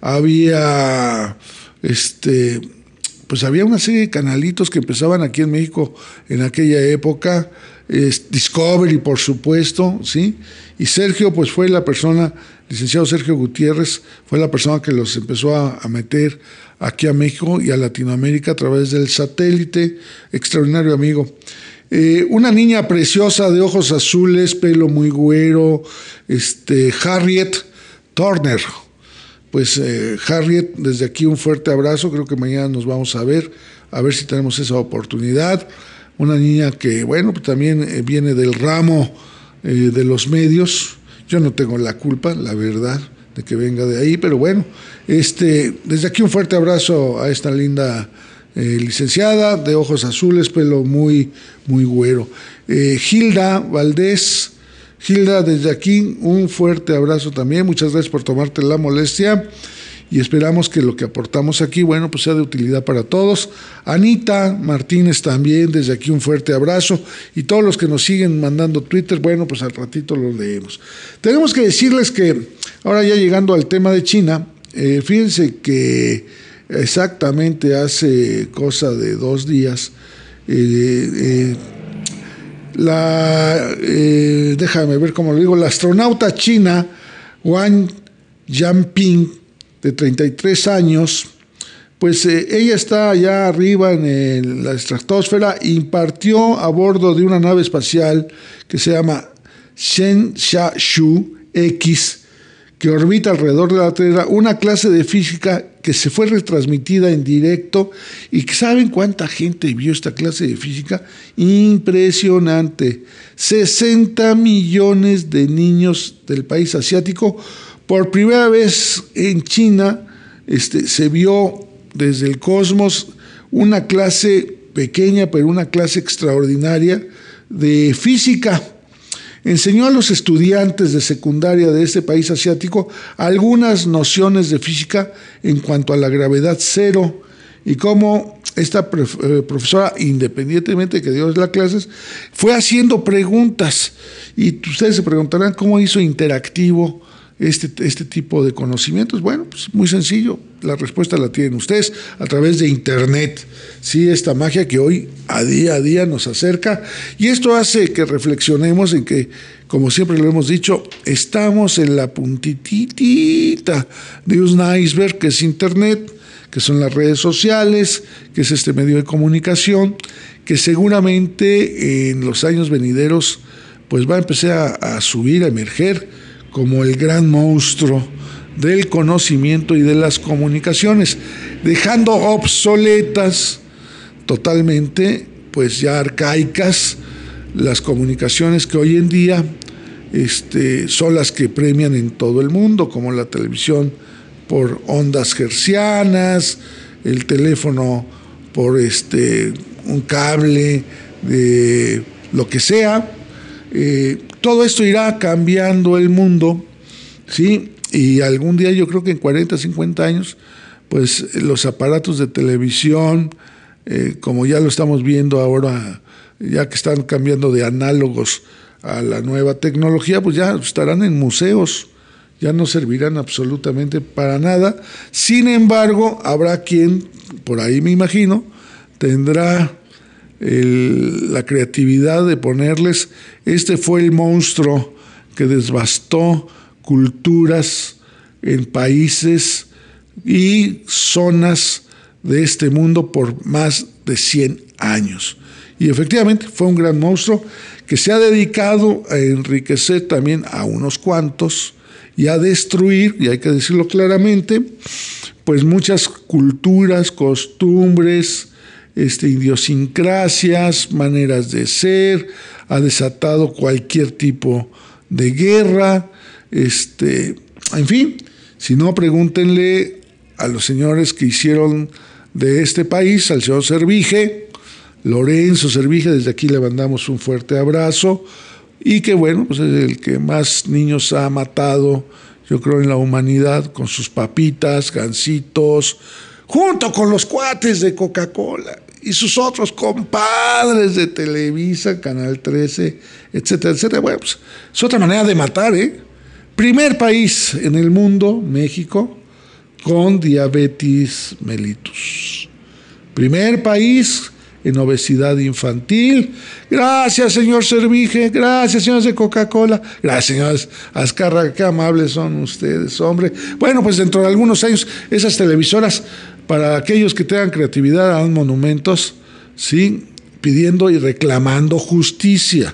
Había este pues había una serie de canalitos que empezaban aquí en México en aquella época, es Discovery, por supuesto, ¿sí? Y Sergio, pues fue la persona, licenciado Sergio Gutiérrez, fue la persona que los empezó a, a meter aquí a México y a Latinoamérica a través del satélite. Extraordinario amigo. Eh, una niña preciosa de ojos azules, pelo muy güero, este, Harriet Turner. Pues eh, Harriet, desde aquí un fuerte abrazo, creo que mañana nos vamos a ver, a ver si tenemos esa oportunidad. Una niña que, bueno, pues también eh, viene del ramo eh, de los medios. Yo no tengo la culpa, la verdad, de que venga de ahí, pero bueno, este, desde aquí un fuerte abrazo a esta linda eh, licenciada de ojos azules, pelo muy, muy güero. Eh, Hilda Valdés. Hilda, desde aquí un fuerte abrazo también, muchas gracias por tomarte la molestia y esperamos que lo que aportamos aquí, bueno, pues sea de utilidad para todos. Anita Martínez también, desde aquí un fuerte abrazo y todos los que nos siguen mandando Twitter, bueno, pues al ratito los leemos. Tenemos que decirles que ahora ya llegando al tema de China, eh, fíjense que exactamente hace cosa de dos días, eh, eh, La, eh, déjame ver cómo lo digo, la astronauta china Wang Yanping, de treinta y tres años, pues eh, ella está allá arriba en el, la estratosfera, impartió a bordo de una nave espacial que se llama Zhenshu X, que orbita alrededor de la Tierra, una clase de física que se fue retransmitida en directo. ¿Y saben cuánta gente vio esta clase de física? Impresionante. sesenta millones de niños del país asiático. Por primera vez en China este, se vio desde el cosmos una clase pequeña, pero una clase extraordinaria de física. enseñó a los estudiantes de secundaria de este país asiático algunas nociones de física en cuanto a la gravedad cero y cómo esta profesora, independientemente de que dio las clases, fue haciendo preguntas. Y ustedes se preguntarán cómo hizo interactivo este, este tipo de conocimientos. Bueno, pues muy sencillo, la respuesta la tienen ustedes a través de Internet. Sí, esta magia que hoy a día a día nos acerca, y esto hace que reflexionemos en que, como siempre lo hemos dicho, estamos en la puntitita de un iceberg que es Internet, que son las redes sociales, que es este medio de comunicación, que seguramente en los años venideros pues va a empezar a, a subir, a emerger como el gran monstruo del conocimiento y de las comunicaciones, dejando obsoletas totalmente, pues ya arcaicas, las comunicaciones que hoy en día este, son las que premian en todo el mundo, como la televisión por ondas hertzianas, el teléfono por este un cable de lo que sea. Eh, todo esto irá cambiando el mundo, ¿sí? Y algún día, yo creo que en cuarenta, cincuenta años, pues los aparatos de televisión, eh, como ya lo estamos viendo ahora, ya que están cambiando de análogos a la nueva tecnología, pues ya estarán en museos, ya no servirán absolutamente para nada. Sin embargo, habrá quien, por ahí me imagino, tendrá el, la creatividad de ponerles, este fue el monstruo que devastó culturas en países y zonas de este mundo por más de cien años. Y efectivamente fue un gran monstruo que se ha dedicado a enriquecer también a unos cuantos y a destruir, y hay que decirlo claramente, pues muchas culturas, costumbres, este, idiosincrasias, maneras de ser, ha desatado cualquier tipo de guerra, este, en fin, si no, pregúntenle a los señores que hicieron de este país, al señor Servige, Lorenzo Servige, desde aquí le mandamos un fuerte abrazo, y que bueno, pues es el que más niños ha matado, yo creo, en la humanidad, con sus papitas, gansitos, junto con los cuates de Coca-Cola y sus otros compadres de Televisa, Canal trece, etcétera, etcétera. Bueno, pues es otra manera de matar, ¿eh? Primer país en el mundo, México, con diabetes mellitus. Primer país en obesidad infantil. Gracias, señor Servige. Gracias, señores de Coca-Cola. Gracias, señores Azcárraga. Qué amables son ustedes, hombre. Bueno, pues dentro de algunos años, esas televisoras, para aquellos que tengan creatividad, harán monumentos, ¿sí? Pidiendo y reclamando justicia.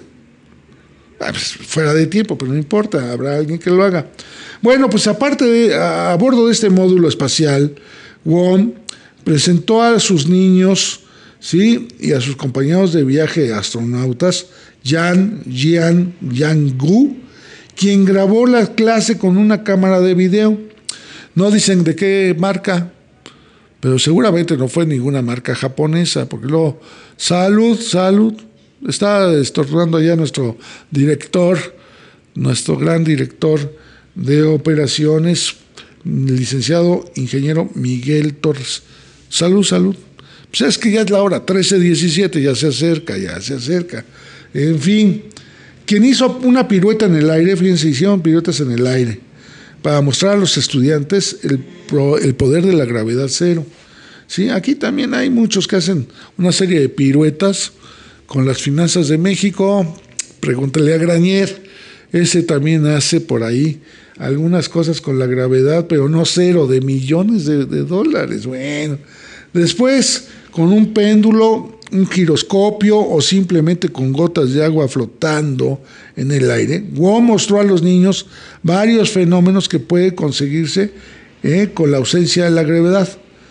Ah, pues, fuera de tiempo, pero no importa, habrá alguien que lo haga. Bueno, pues aparte de, a, a bordo de este módulo espacial, Won presentó a sus niños, ¿sí? Y a sus compañeros de viaje astronautas, Yan Jian Yang-gu, quien grabó la clase con una cámara de video. No dicen de qué marca, pero seguramente no fue ninguna marca japonesa, porque luego, salud, salud, está estornudando allá nuestro director, nuestro gran director de operaciones, licenciado ingeniero Miguel Torres. Salud, salud. Pues es que ya es la hora, trece diecisiete, ya se acerca, ya se acerca. En fin, quien hizo una pirueta en el aire, fíjense, hicieron piruetas en el aire, para mostrar a los estudiantes el, pro, el poder de la gravedad cero. Sí, aquí también hay muchos que hacen una serie de piruetas con las finanzas de México. Pregúntale a Granier, ese también hace por ahí algunas cosas con la gravedad, pero no cero, de millones de, de dólares. Bueno, después, con un péndulo, un giroscopio o simplemente con gotas de agua flotando en el aire, Won mostró a los niños varios fenómenos que puede conseguirse eh, con la ausencia de la gravedad.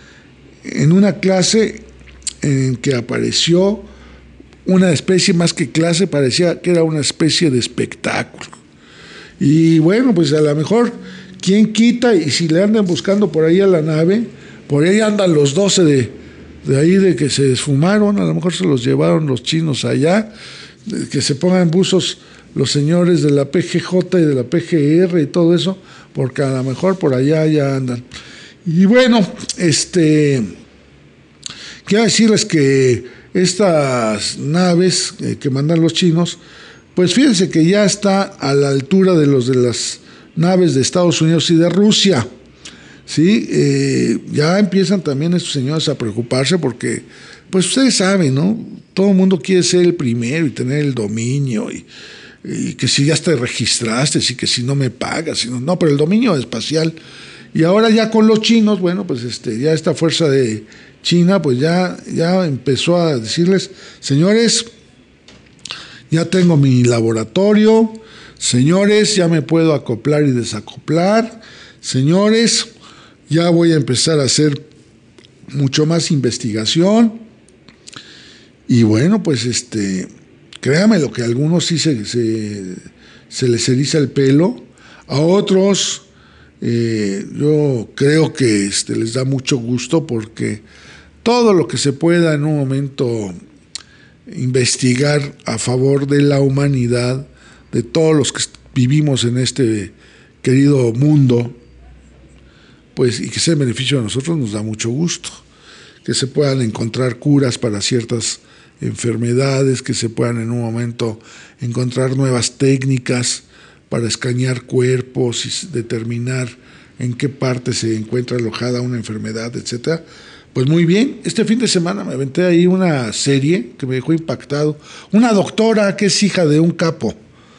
En una clase en que apareció una especie, más que clase, parecía que era una especie de espectáculo. Y bueno, pues a lo mejor, ¿quién quita? Y si le andan buscando por ahí a la nave, por ahí andan los doce de, de ahí de que se esfumaron, a lo mejor se los llevaron los chinos allá, que se pongan buzos los señores de la P G J y de la P G R y todo eso, porque a lo mejor por allá ya andan. Y bueno, este, quiero decirles que estas naves eh, que mandan los chinos, pues fíjense que ya está a la altura de los de las naves de Estados Unidos y de Rusia. Sí, eh, ya empiezan también estos señores a preocuparse porque, pues ustedes saben, ¿no? Todo el mundo quiere ser el primero y tener el dominio y, y que si ya te registraste, y que si no me pagas, si no, no, pero el dominio espacial. Y ahora ya con los chinos, bueno, pues este, ya esta fuerza de China, pues ya, ya empezó a decirles, señores, ya tengo mi laboratorio, señores, ya me puedo acoplar y desacoplar, señores, ya voy a empezar a hacer mucho más investigación. Y bueno, pues este, créame lo que a algunos sí se, se, se les eriza el pelo, a otros eh, yo creo que este, les da mucho gusto porque todo lo que se pueda en un momento investigar a favor de la humanidad, de todos los que vivimos en este querido mundo, pues y que sea en beneficio de nosotros, nos da mucho gusto. Que se puedan encontrar curas para ciertas enfermedades, que se puedan en un momento encontrar nuevas técnicas para escanear cuerpos y determinar en qué parte se encuentra alojada una enfermedad, etcétera. Pues muy bien, este fin de semana me aventé ahí una serie que me dejó impactado. Una doctora que es hija de un capo.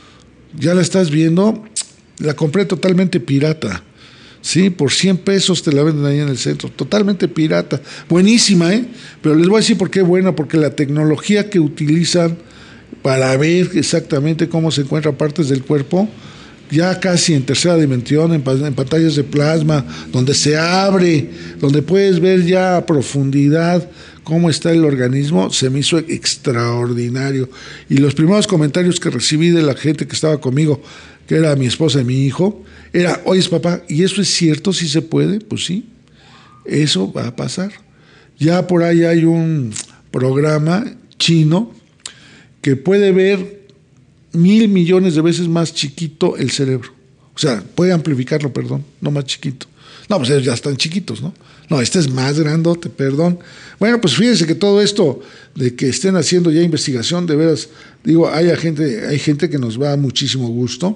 Ya la estás viendo, la compré totalmente pirata. Sí, por cien pesos te la venden ahí en el centro, totalmente pirata, buenísima, ¿eh? Pero les voy a decir por qué buena, porque la tecnología que utilizan para ver exactamente cómo se encuentran partes del cuerpo, ya casi en tercera dimensión, en, en pantallas de plasma, donde se abre, donde puedes ver ya a profundidad cómo está el organismo, se me hizo extraordinario. Y los primeros comentarios que recibí de la gente que estaba conmigo, que era mi esposa y mi hijo, era, oye papá, ¿y eso es cierto? ¿Sí se puede? Pues sí, eso va a pasar. Ya por ahí hay un programa chino que puede ver mil millones de veces más chiquito el cerebro. O sea, puede amplificarlo, perdón, no más chiquito. No, pues ellos ya están chiquitos, ¿no? No, este es más grandote, perdón. Bueno, pues fíjense que todo esto de que estén haciendo ya investigación, de veras, digo, hay gente, hay gente que nos va a muchísimo gusto.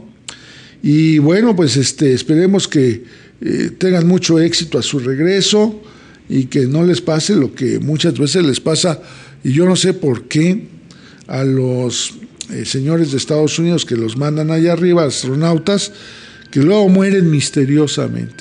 Y bueno, pues este, esperemos que eh, tengan mucho éxito a su regreso y que no les pase lo que muchas veces les pasa, y yo no sé por qué, a los eh, señores de Estados Unidos que los mandan allá arriba, astronautas, que luego mueren misteriosamente.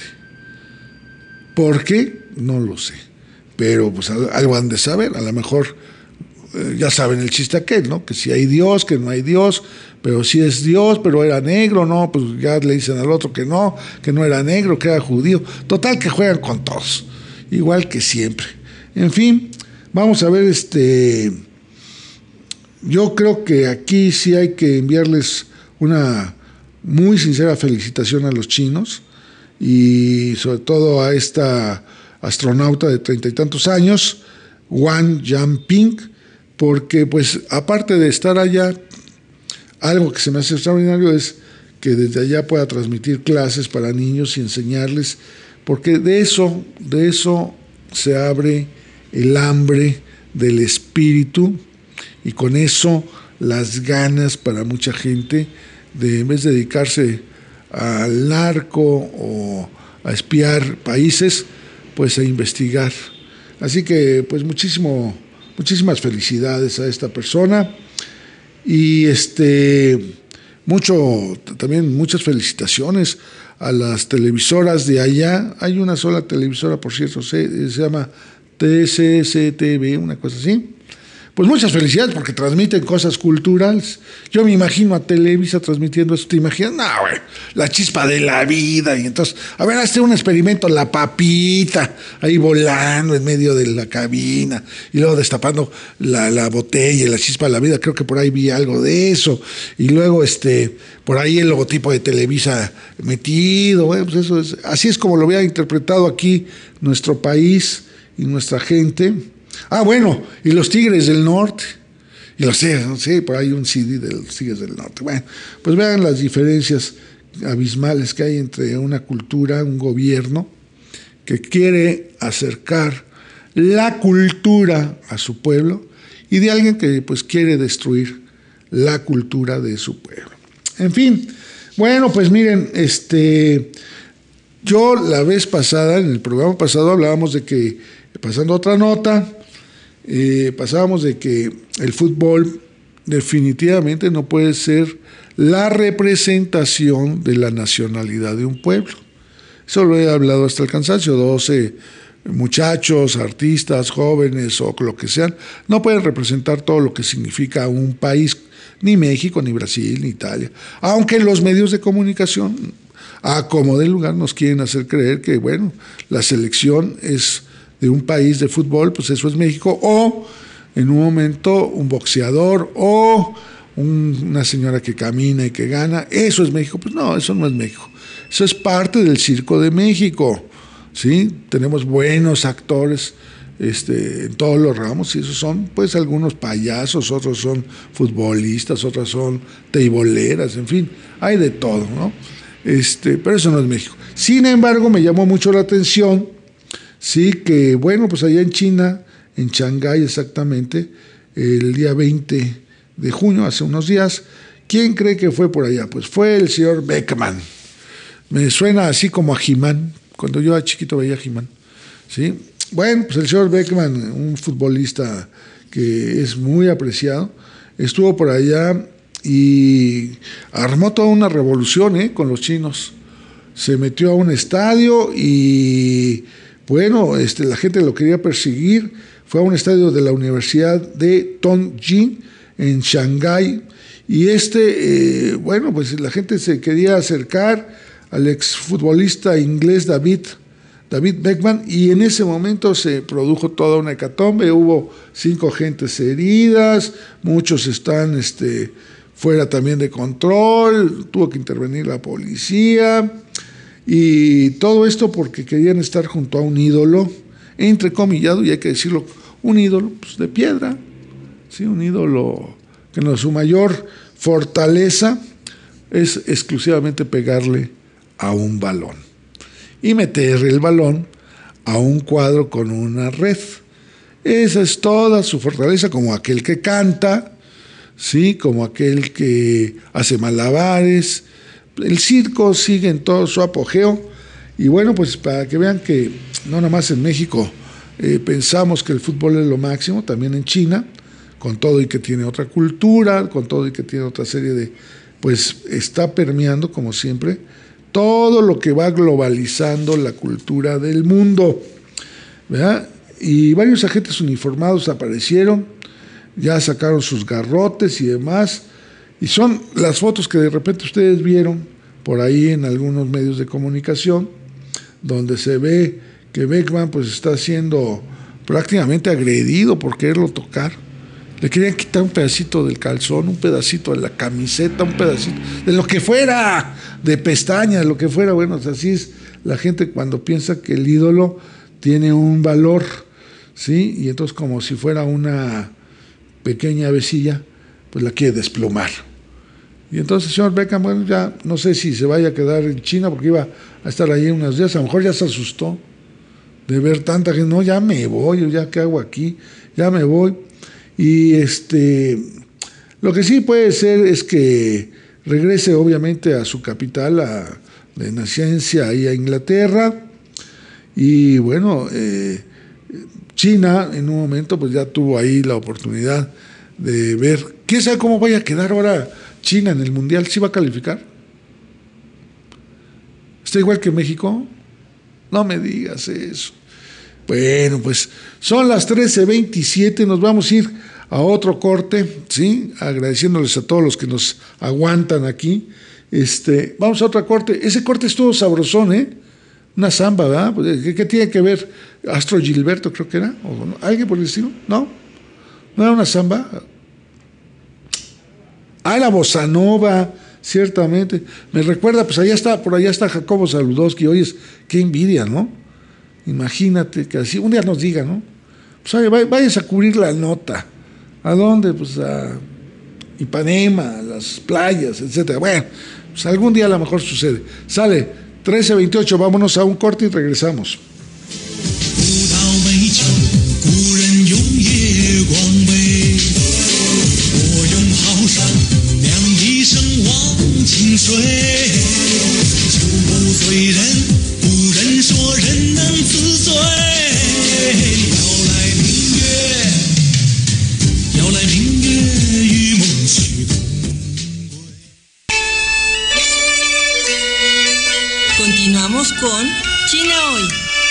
¿Por qué? No lo sé. Pero pues algo han de saber, a lo mejor eh, ya saben el chiste aquel, ¿no? Que si hay Dios, que no hay Dios, pero si es Dios, pero era negro, no, pues ya le dicen al otro que no, que no era negro, que era judío. Total que juegan con todos, igual que siempre. En fin, vamos a ver, este, yo creo que aquí sí hay que enviarles una muy sincera felicitación a los chinos y sobre todo a esta astronauta de treinta y tantos años, Wang Yanping, porque pues aparte de estar allá, algo que se me hace extraordinario es que desde allá pueda transmitir clases para niños y enseñarles, porque de eso, de eso se abre el hambre del espíritu y con eso las ganas para mucha gente de, en vez de dedicarse al narco o a espiar países, pues a investigar. Así que pues muchísimo, muchísimas felicidades a esta persona. Y este mucho también muchas felicitaciones a las televisoras de allá. Hay una sola televisora, por cierto, se, se llama T C C T V, una cosa así. Pues muchas felicidades porque transmiten cosas culturales. Yo me imagino a Televisa transmitiendo eso. ¿Te imaginas? No, güey, la chispa de la vida. Y entonces, a ver, hazte un experimento, la papita, ahí volando en medio de la cabina, y luego destapando la, la botella y la chispa de la vida. Creo que por ahí vi algo de eso. Y luego, este, por ahí el logotipo de Televisa metido. Bueno, pues eso es, así es como lo había interpretado aquí nuestro país y nuestra gente. Ah, bueno, y los Tigres del Norte, Y los Tigres, no sé, por ahí un C D de los Tigres del Norte. Bueno, pues vean las diferencias abismales que hay entre una cultura, un gobierno que quiere acercar la cultura a su pueblo y de alguien que pues quiere destruir la cultura de su pueblo. En fin, bueno, pues miren, este, yo la vez pasada, en el programa pasado hablábamos de que, pasando a otra nota, eh, pasábamos de que el fútbol definitivamente no puede ser la representación de la nacionalidad de un pueblo. Eso lo he hablado hasta el cansancio. doce muchachos, artistas, jóvenes o lo que sean, no pueden representar todo lo que significa un país, ni México, ni Brasil, ni Italia. Aunque los medios de comunicación, a como de lugar, nos quieren hacer creer que, bueno, la selección es de un país de fútbol, pues eso es México, o en un momento un boxeador, o un, una señora que camina y que gana, eso es México. Pues no, eso no es México. Eso es parte del circo de México, ¿sí? Tenemos buenos actores este, en todos los ramos, y esos son, pues, algunos payasos, otros son futbolistas, otras son teiboleras, en fin, hay de todo, ¿no? Este, pero eso no es México. Sin embargo, me llamó mucho la atención, sí, que, bueno, pues allá en China, en Shanghái exactamente, el día veinte de junio, hace unos días, ¿quién cree que fue por allá? Pues fue el señor Beckman. Me suena así como a He-Man, cuando yo era chiquito veía a He-Man, ¿sí? Bueno, pues el señor Beckman, un futbolista que es muy apreciado, estuvo por allá y armó toda una revolución, ¿eh?, con los chinos. Se metió a un estadio y, bueno, este, la gente lo quería perseguir. Fue a un estadio de la Universidad de Tongjin, en Shanghái, y este, eh, bueno, pues la gente se quería acercar al exfutbolista inglés David, David Beckman, y en ese momento se produjo toda una hecatombe. Hubo cinco gentes heridas, muchos están este, fuera también de control, tuvo que intervenir la policía, y todo esto porque querían estar junto a un ídolo, entrecomillado, y hay que decirlo, un ídolo pues, de piedra, ¿sí? Un ídolo que no, su mayor fortaleza es exclusivamente pegarle a un balón y meter el balón a un cuadro con una red. Esa es toda su fortaleza, como aquel que canta, ¿sí? Como aquel que hace malabares. El circo sigue en todo su apogeo. Y bueno, pues para que vean que no nada más en México eh, pensamos que el fútbol es lo máximo, también en China, con todo y que tiene otra cultura, con todo y que tiene otra serie de, pues está permeando, como siempre, todo lo que va globalizando la cultura del mundo, ¿verdad? Y varios agentes uniformados aparecieron, ya sacaron sus garrotes y demás, y son las fotos que de repente ustedes vieron por ahí en algunos medios de comunicación, donde se ve que Beckman pues está siendo prácticamente agredido por quererlo tocar. Le querían quitar un pedacito del calzón, un pedacito de la camiseta, un pedacito de lo que fuera, de pestañas, lo que fuera. Bueno, así es la gente cuando piensa que el ídolo tiene un valor, ¿sí? Y entonces, como si fuera una pequeña avecilla, pues la quiere desplumar. Y entonces el señor Beckham, bueno, ya no sé si se vaya a quedar en China, porque iba a estar allí unos días, a lo mejor ya se asustó de ver tanta gente. No, ya me voy, ya qué hago aquí, ya me voy. Y este, lo que sí puede ser es que regrese obviamente a su capital, a, de nacencia, ahí a Inglaterra. Y bueno, eh, China en un momento pues ya tuvo ahí la oportunidad de ver, quién sabe cómo vaya a quedar ahora China en el Mundial. ¿Sí va a calificar? ¿Está igual que México? No me digas eso. Bueno, pues son las trece veintisiete, nos vamos a ir a otro corte, ¿sí? Agradeciéndoles a todos los que nos aguantan aquí. Este, vamos a otro corte. Ese corte estuvo sabrosón, ¿eh? Una samba, ¿verdad? ¿Qué, qué tiene que ver? Astro Gilberto, creo que era. ¿O no? ¿Alguien por el estilo? ¿No? ¿No era una samba? Ah, la bossa nova, ciertamente. Me recuerda, pues allá está, por allá está Jacobo Saludowski. Oye, qué envidia, ¿no? Imagínate que así, un día nos diga, ¿no? Pues oye, váyase a cubrir la nota ¿A dónde? Pues a Ipanema, a las playas, etcétera. Bueno, pues algún día a lo mejor sucede. Sale, trece veintiocho, vámonos a un corte y regresamos. 古道美酒，故人永夜光美。我用好山量一生忘情水。酒不醉人，古人说人能自醉。要来明月，要来明月，与梦许同归。 Continuamos con China Hoy.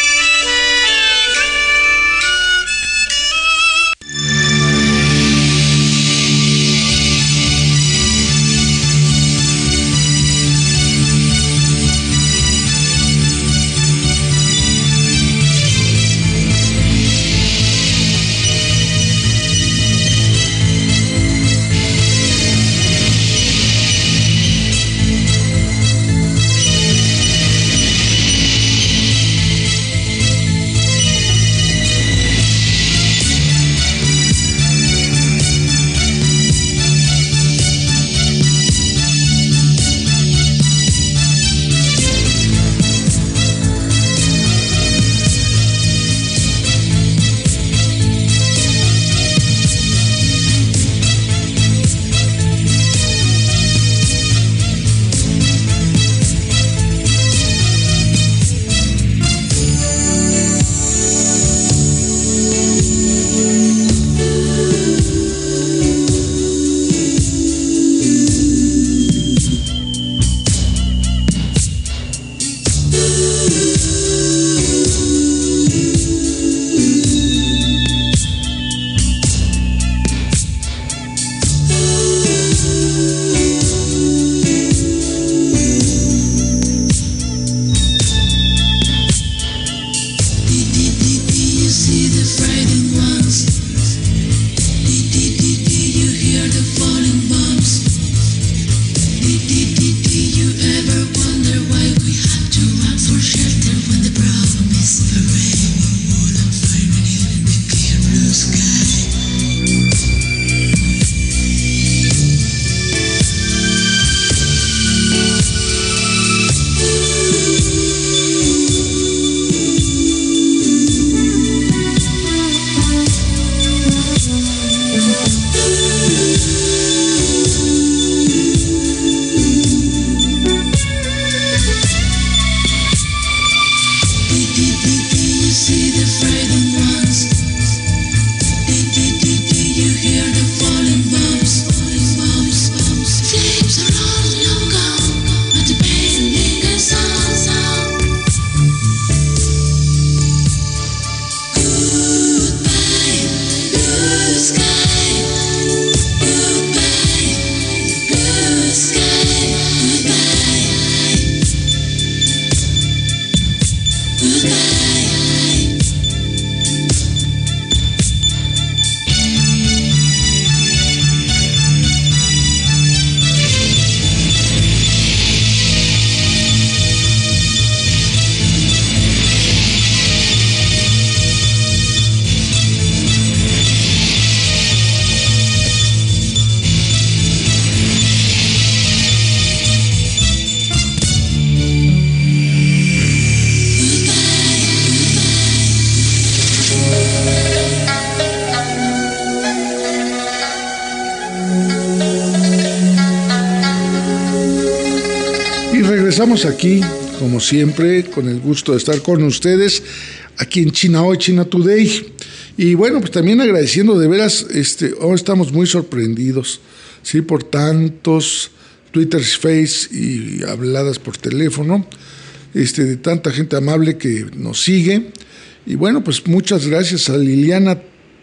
Regresamos aquí, como siempre, con el gusto de estar con ustedes, aquí en China Hoy, China Today. Y bueno, pues también agradeciendo de veras, este, hoy estamos muy sorprendidos, ¿sí? Por tantos Twitters, Face y habladas por teléfono, este, de tanta gente amable que nos sigue. Y bueno, pues muchas gracias a Liliana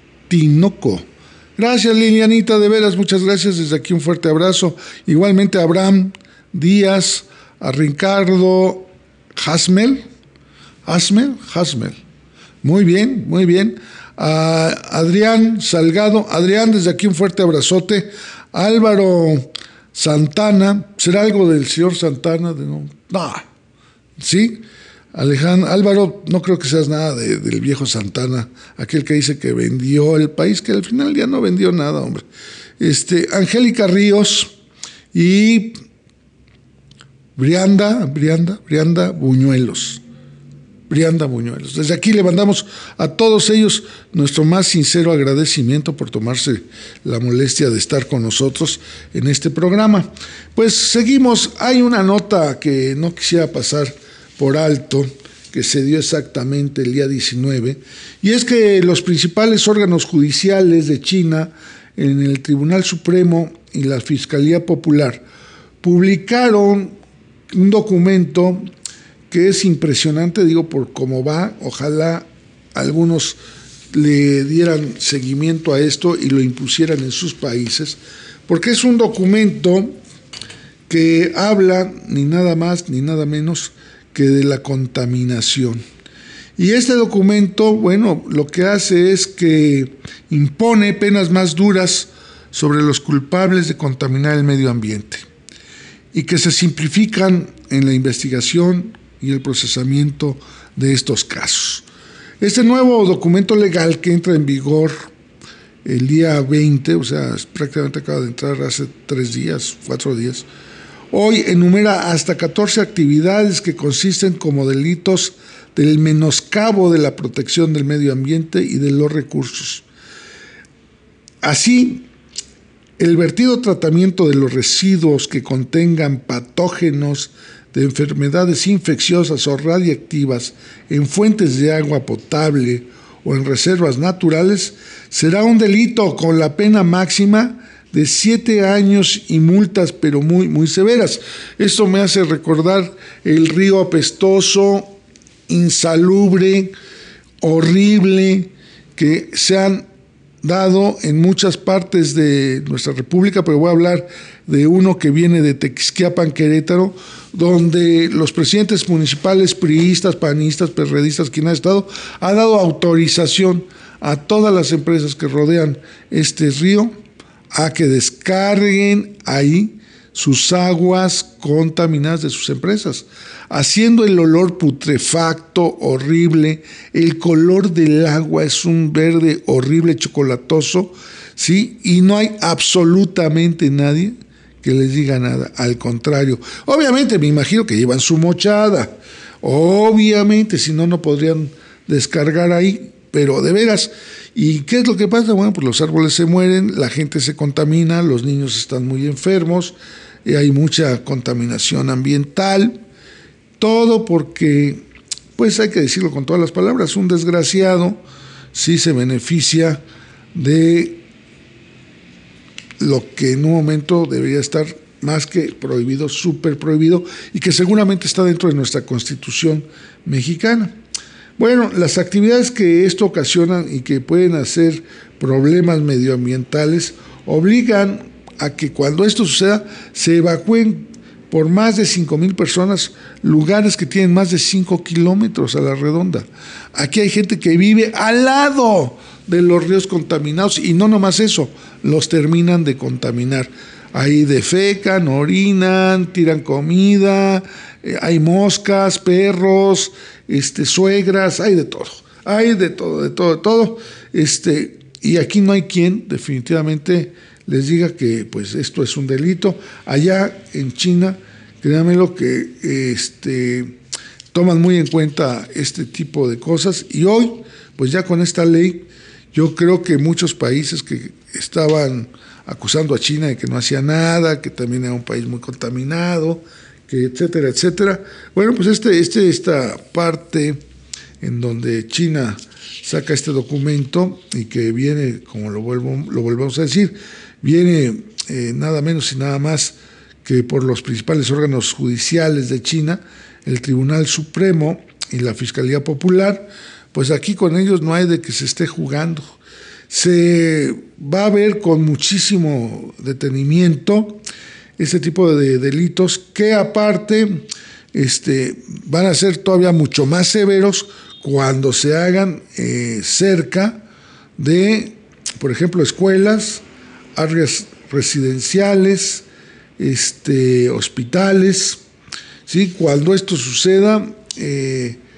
Tinoco. Gracias, Lilianita, de veras, muchas gracias. Desde aquí un fuerte abrazo. Igualmente a Abraham Díaz, a Ricardo Hasmel, Hasmel, Hasmel. Muy bien, muy bien. A Adrián Salgado, Adrián, desde aquí un fuerte abrazote. Álvaro Santana, ¿será algo del señor Santana? De no, no. ¿Sí? Alejandro, Álvaro, no creo que seas nada de, del viejo Santana, aquel que dice que vendió el país, que al final ya no vendió nada, hombre. Este, Angélica Ríos y Brianda, Brianda, Brianda Buñuelos. Brianda Buñuelos. Desde aquí le mandamos a todos ellos nuestro más sincero agradecimiento por tomarse la molestia de estar con nosotros en este programa. Pues seguimos, hay una nota que no quisiera pasar por alto, que se dio exactamente el día diecinueve, y es que los principales órganos judiciales de China, en el Tribunal Supremo y la Fiscalía Popular, publicaron un documento que es impresionante, digo, por cómo va. Ojalá algunos le dieran seguimiento a esto y lo impusieran en sus países, porque es un documento que habla ni nada más ni nada menos que de la contaminación. Y este documento, bueno, lo que hace es que impone penas más duras sobre los culpables de contaminar el medio ambiente y que se simplifican en la investigación y el procesamiento de estos casos. Este nuevo documento legal que entra en vigor el día veinte, o sea, prácticamente acaba de entrar hace tres días, cuatro días, hoy enumera hasta catorce actividades que consisten como delitos del menoscabo de la protección del medio ambiente y de los recursos. Así, el vertido tratamiento de los residuos que contengan patógenos de enfermedades infecciosas o radiactivas en fuentes de agua potable o en reservas naturales será un delito con la pena máxima de siete años y multas, pero muy, muy severas. Esto me hace recordar el río apestoso, insalubre, horrible, que se han dado en muchas partes de nuestra república, pero voy a hablar de uno que viene de Tequisquiapan, Querétaro, donde los presidentes municipales priistas, panistas, perredistas, quien ha estado, ha dado autorización a todas las empresas que rodean este río a que descarguen ahí sus aguas contaminadas de sus empresas, haciendo el olor putrefacto, horrible. El color del agua es un verde horrible, chocolatoso, ¿sí? Y no hay absolutamente nadie que les diga nada, al contrario. Obviamente me imagino que llevan su mochada, obviamente, si no, no podrían descargar ahí, pero de veras. ¿Y qué es lo que pasa? Bueno, pues los árboles se mueren, la gente se contamina, los niños están muy enfermos, y hay mucha contaminación ambiental, todo porque, pues hay que decirlo con todas las palabras, un desgraciado sí se beneficia de lo que en un momento debería estar más que prohibido, súper prohibido, y que seguramente está dentro de nuestra Constitución mexicana. Bueno, las actividades que esto ocasiona y que pueden hacer problemas medioambientales obligan a que cuando esto suceda se evacúen por más de cinco mil personas lugares que tienen más de cinco kilómetros a la redonda. Aquí hay gente que vive al lado de los ríos contaminados y no nomás eso, los terminan de contaminar. Ahí defecan, orinan, tiran comida, eh, hay moscas, perros, este, suegras, hay de todo, hay de todo, de todo, de todo. Este, y aquí no hay quien definitivamente les diga que pues esto es un delito. Allá en China, créanme lo que este, toman muy en cuenta este tipo de cosas, y hoy, pues ya con esta ley, yo creo que muchos países que estaban acusando a China de que no hacía nada, que también era un país muy contaminado, que etcétera, etcétera. Bueno, pues este, este, esta parte en donde China saca este documento y que viene, como lo, vuelvo, lo volvemos a decir, viene eh, nada menos y nada más que por los principales órganos judiciales de China, el Tribunal Supremo y la Fiscalía Popular, pues aquí con ellos no hay de que se esté jugando. Se va a ver con muchísimo detenimiento este tipo de delitos que aparte este, van a ser todavía mucho más severos cuando se hagan eh, cerca de, por ejemplo, escuelas, áreas residenciales, este, hospitales, ¿sí? Cuando esto suceda, eh,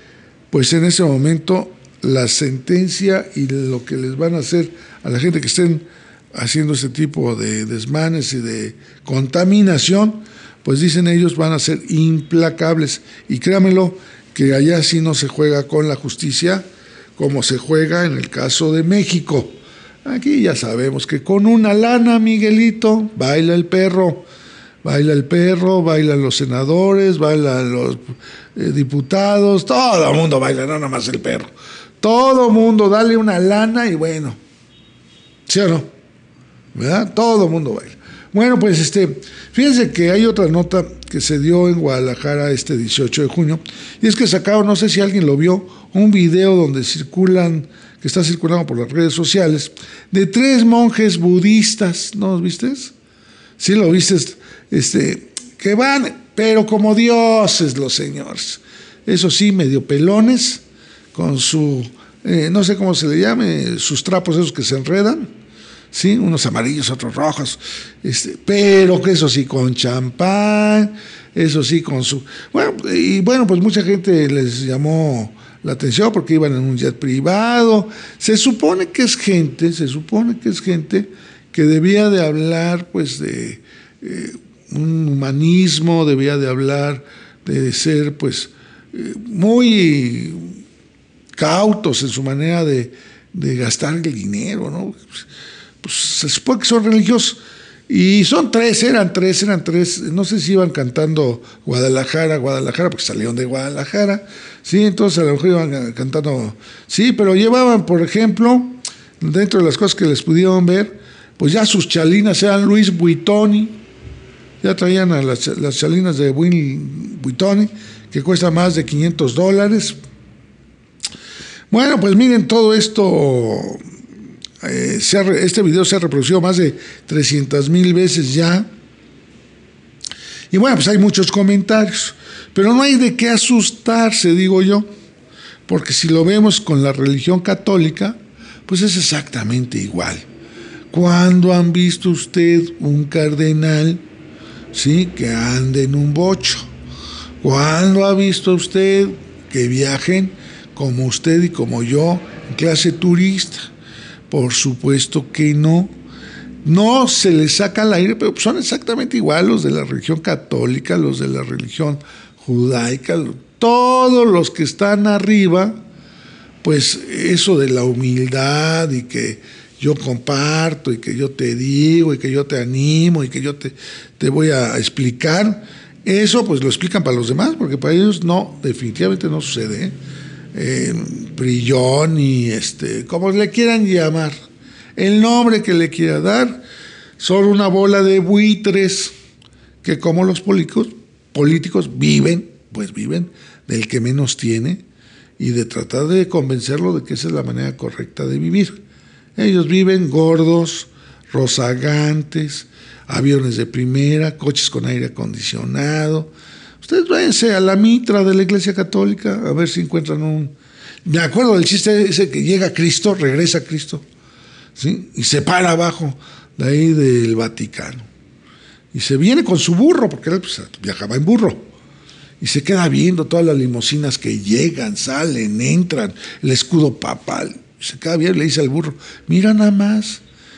pues en ese momento la sentencia y lo que les van a hacer a la gente que estén haciendo ese tipo de desmanes y de contaminación, pues dicen ellos van a ser implacables. Y créamelo que allá sí no se juega con la justicia como se juega en el caso de México. Aquí ya sabemos que con una lana, Miguelito, baila el perro. Baila el perro, bailan los senadores, bailan los eh, diputados, todo el mundo baila, no nada más el perro. Todo el mundo, dale una lana y bueno, ¿sí o no? ¿Verdad? Todo el mundo baila. Bueno, pues este, fíjense que hay otra nota que se dio en Guadalajara este dieciocho de junio, y es que sacaron, no sé si alguien lo vio, un video donde circulan, que está circulando por las redes sociales, de tres monjes budistas, ¿no los viste? Sí lo viste, este, que van, pero como dioses los señores. Eso sí, medio pelones, con su, eh, no sé cómo se le llame, sus trapos esos que se enredan, ¿sí? Unos amarillos, otros rojos, este, pero que eso sí, con champán, eso sí, con su... Bueno, y bueno, pues mucha gente les llamó la atención porque iban en un jet privado. Se supone que es gente, se supone que es gente que debía de hablar, pues, de eh, un humanismo, debía de hablar de ser, pues, eh, muy cautos en su manera de, de gastar el dinero, ¿no? Pues se supone que son religiosos, y son tres, eran tres, eran tres, no sé si iban cantando Guadalajara, Guadalajara, porque salieron de Guadalajara, sí, entonces a lo mejor iban cantando, sí, pero llevaban, por ejemplo, dentro de las cosas que les pudieron ver, pues ya sus chalinas eran Louis Vuitton, ya traían a las, las chalinas de Louis Vuitton, que cuesta más de quinientos dólares. Bueno, pues miren, todo esto... Eh, se ha, este video se ha reproducido más de trescientas mil veces ya. Y bueno, pues hay muchos comentarios, pero no hay de qué asustarse, digo yo, porque si lo vemos con la religión católica, pues es exactamente igual. ¿Cuándo han visto usted un cardenal, sí, que ande en un bocho? ¿Cuándo ha visto usted que viajen como usted y como yo en clase turista? Por supuesto que no. No se les saca al aire, pero son exactamente igual los de la religión católica, los de la religión judaica, todos los que están arriba, pues eso de la humildad y que yo comparto y que yo te digo y que yo te animo y que yo te, te voy a explicar, eso pues lo explican para los demás, porque para ellos no, definitivamente no sucede, ¿eh? Eh, Brillón y este, como le quieran llamar, el nombre que le quiera dar, son una bola de buitres que, como los políticos, políticos viven, pues viven del que menos tiene y de tratar de convencerlo de que esa es la manera correcta de vivir. Ellos viven gordos, rozagantes, aviones de primera, coches con aire acondicionado. Ustedes váyanse a la mitra de la Iglesia Católica a ver si encuentran un... Me acuerdo del chiste ese que llega Cristo, regresa Cristo, ¿sí? Y se para abajo de ahí del Vaticano. Y se viene con su burro, porque él pues, viajaba en burro. Y se queda viendo todas las limusinas que llegan, salen, entran, el escudo papal. Se queda viendo y le dice al burro, mira nada más,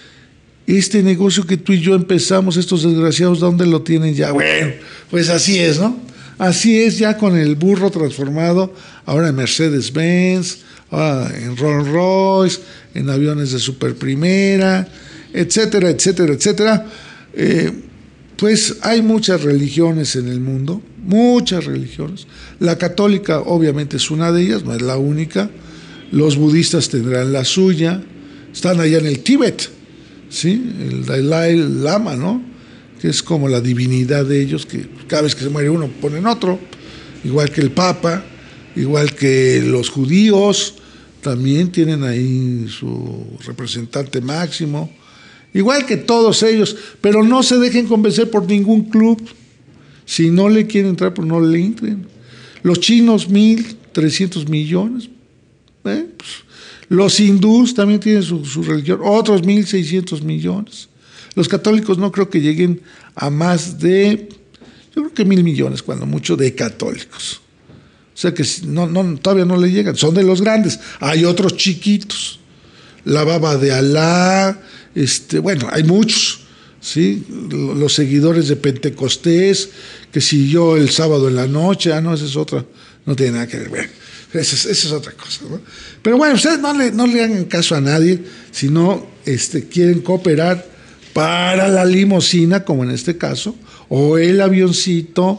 este negocio que tú y yo empezamos, estos desgraciados, ¿dónde lo tienen ya? Bueno, pues así es, ¿no? Así es, ya con el burro transformado, ahora en Mercedes-Benz, ahora en Rolls Royce, en aviones de super primera, etcétera, etcétera, etcétera. Eh, pues hay muchas religiones en el mundo, muchas religiones. La católica obviamente es una de ellas, no es la única. Los budistas tendrán la suya, están allá en el Tíbet, ¿sí? El Dalai Lama, ¿no? Que es como la divinidad de ellos, que cada vez que se muere uno ponen otro, igual que el Papa, igual que los judíos, también tienen ahí su representante máximo, igual que todos ellos, pero no se dejen convencer por ningún club. Si no le quieren entrar, pues no le entren. Los chinos, mil trescientos millones, ¿eh? Pues, los hindús también tienen su, su religión, otros mil seiscientos millones. Los católicos no creo que lleguen a más de, yo creo que mil millones, cuando mucho, de católicos. O sea que no, no, todavía no le llegan, son de los grandes. Hay otros chiquitos, la baba de Alá, este, bueno, hay muchos, ¿sí? Los seguidores de Pentecostés, que siguió el sábado en la noche, ah, no, esa es otra, no tiene nada que ver, bueno, esa es, esa es otra cosa, ¿no? Pero bueno, ustedes no le, no le hagan caso a nadie, sino este, quieren cooperar para la limusina, como en este caso, o el avioncito,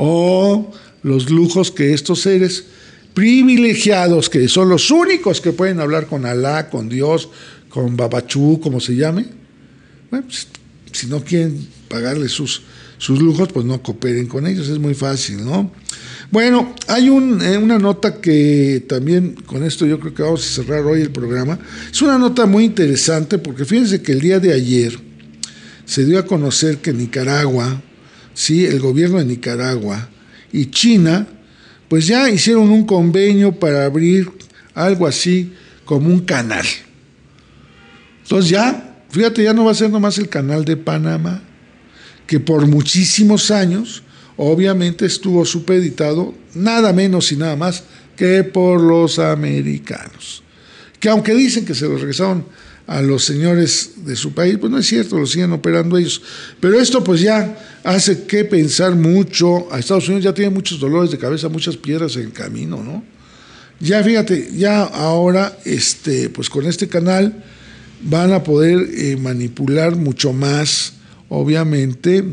o los lujos que estos seres privilegiados, que son los únicos que pueden hablar con Alá, con Dios, con Babachú, como se llame, bueno, pues, si no quieren pagarle sus, sus lujos, pues no cooperen con ellos, es muy fácil, ¿no? Bueno, hay un, eh, una nota que también, con esto yo creo que vamos a cerrar hoy el programa, es una nota muy interesante, porque fíjense que el día de ayer se dio a conocer que Nicaragua, sí, el gobierno de Nicaragua y China, pues ya hicieron un convenio para abrir algo así como un canal. Entonces ya, fíjate, ya no va a ser nomás el canal de Panamá, que por muchísimos años, obviamente estuvo supeditado nada menos y nada más que por los americanos. Que aunque dicen que se los regresaron a los señores de su país, pues no es cierto, lo siguen operando ellos. Pero esto pues ya hace que pensar mucho, a Estados Unidos ya tiene muchos dolores de cabeza, muchas piedras en el camino, ¿no? Ya fíjate, ya ahora, este, pues con este canal van a poder eh, manipular mucho más, obviamente,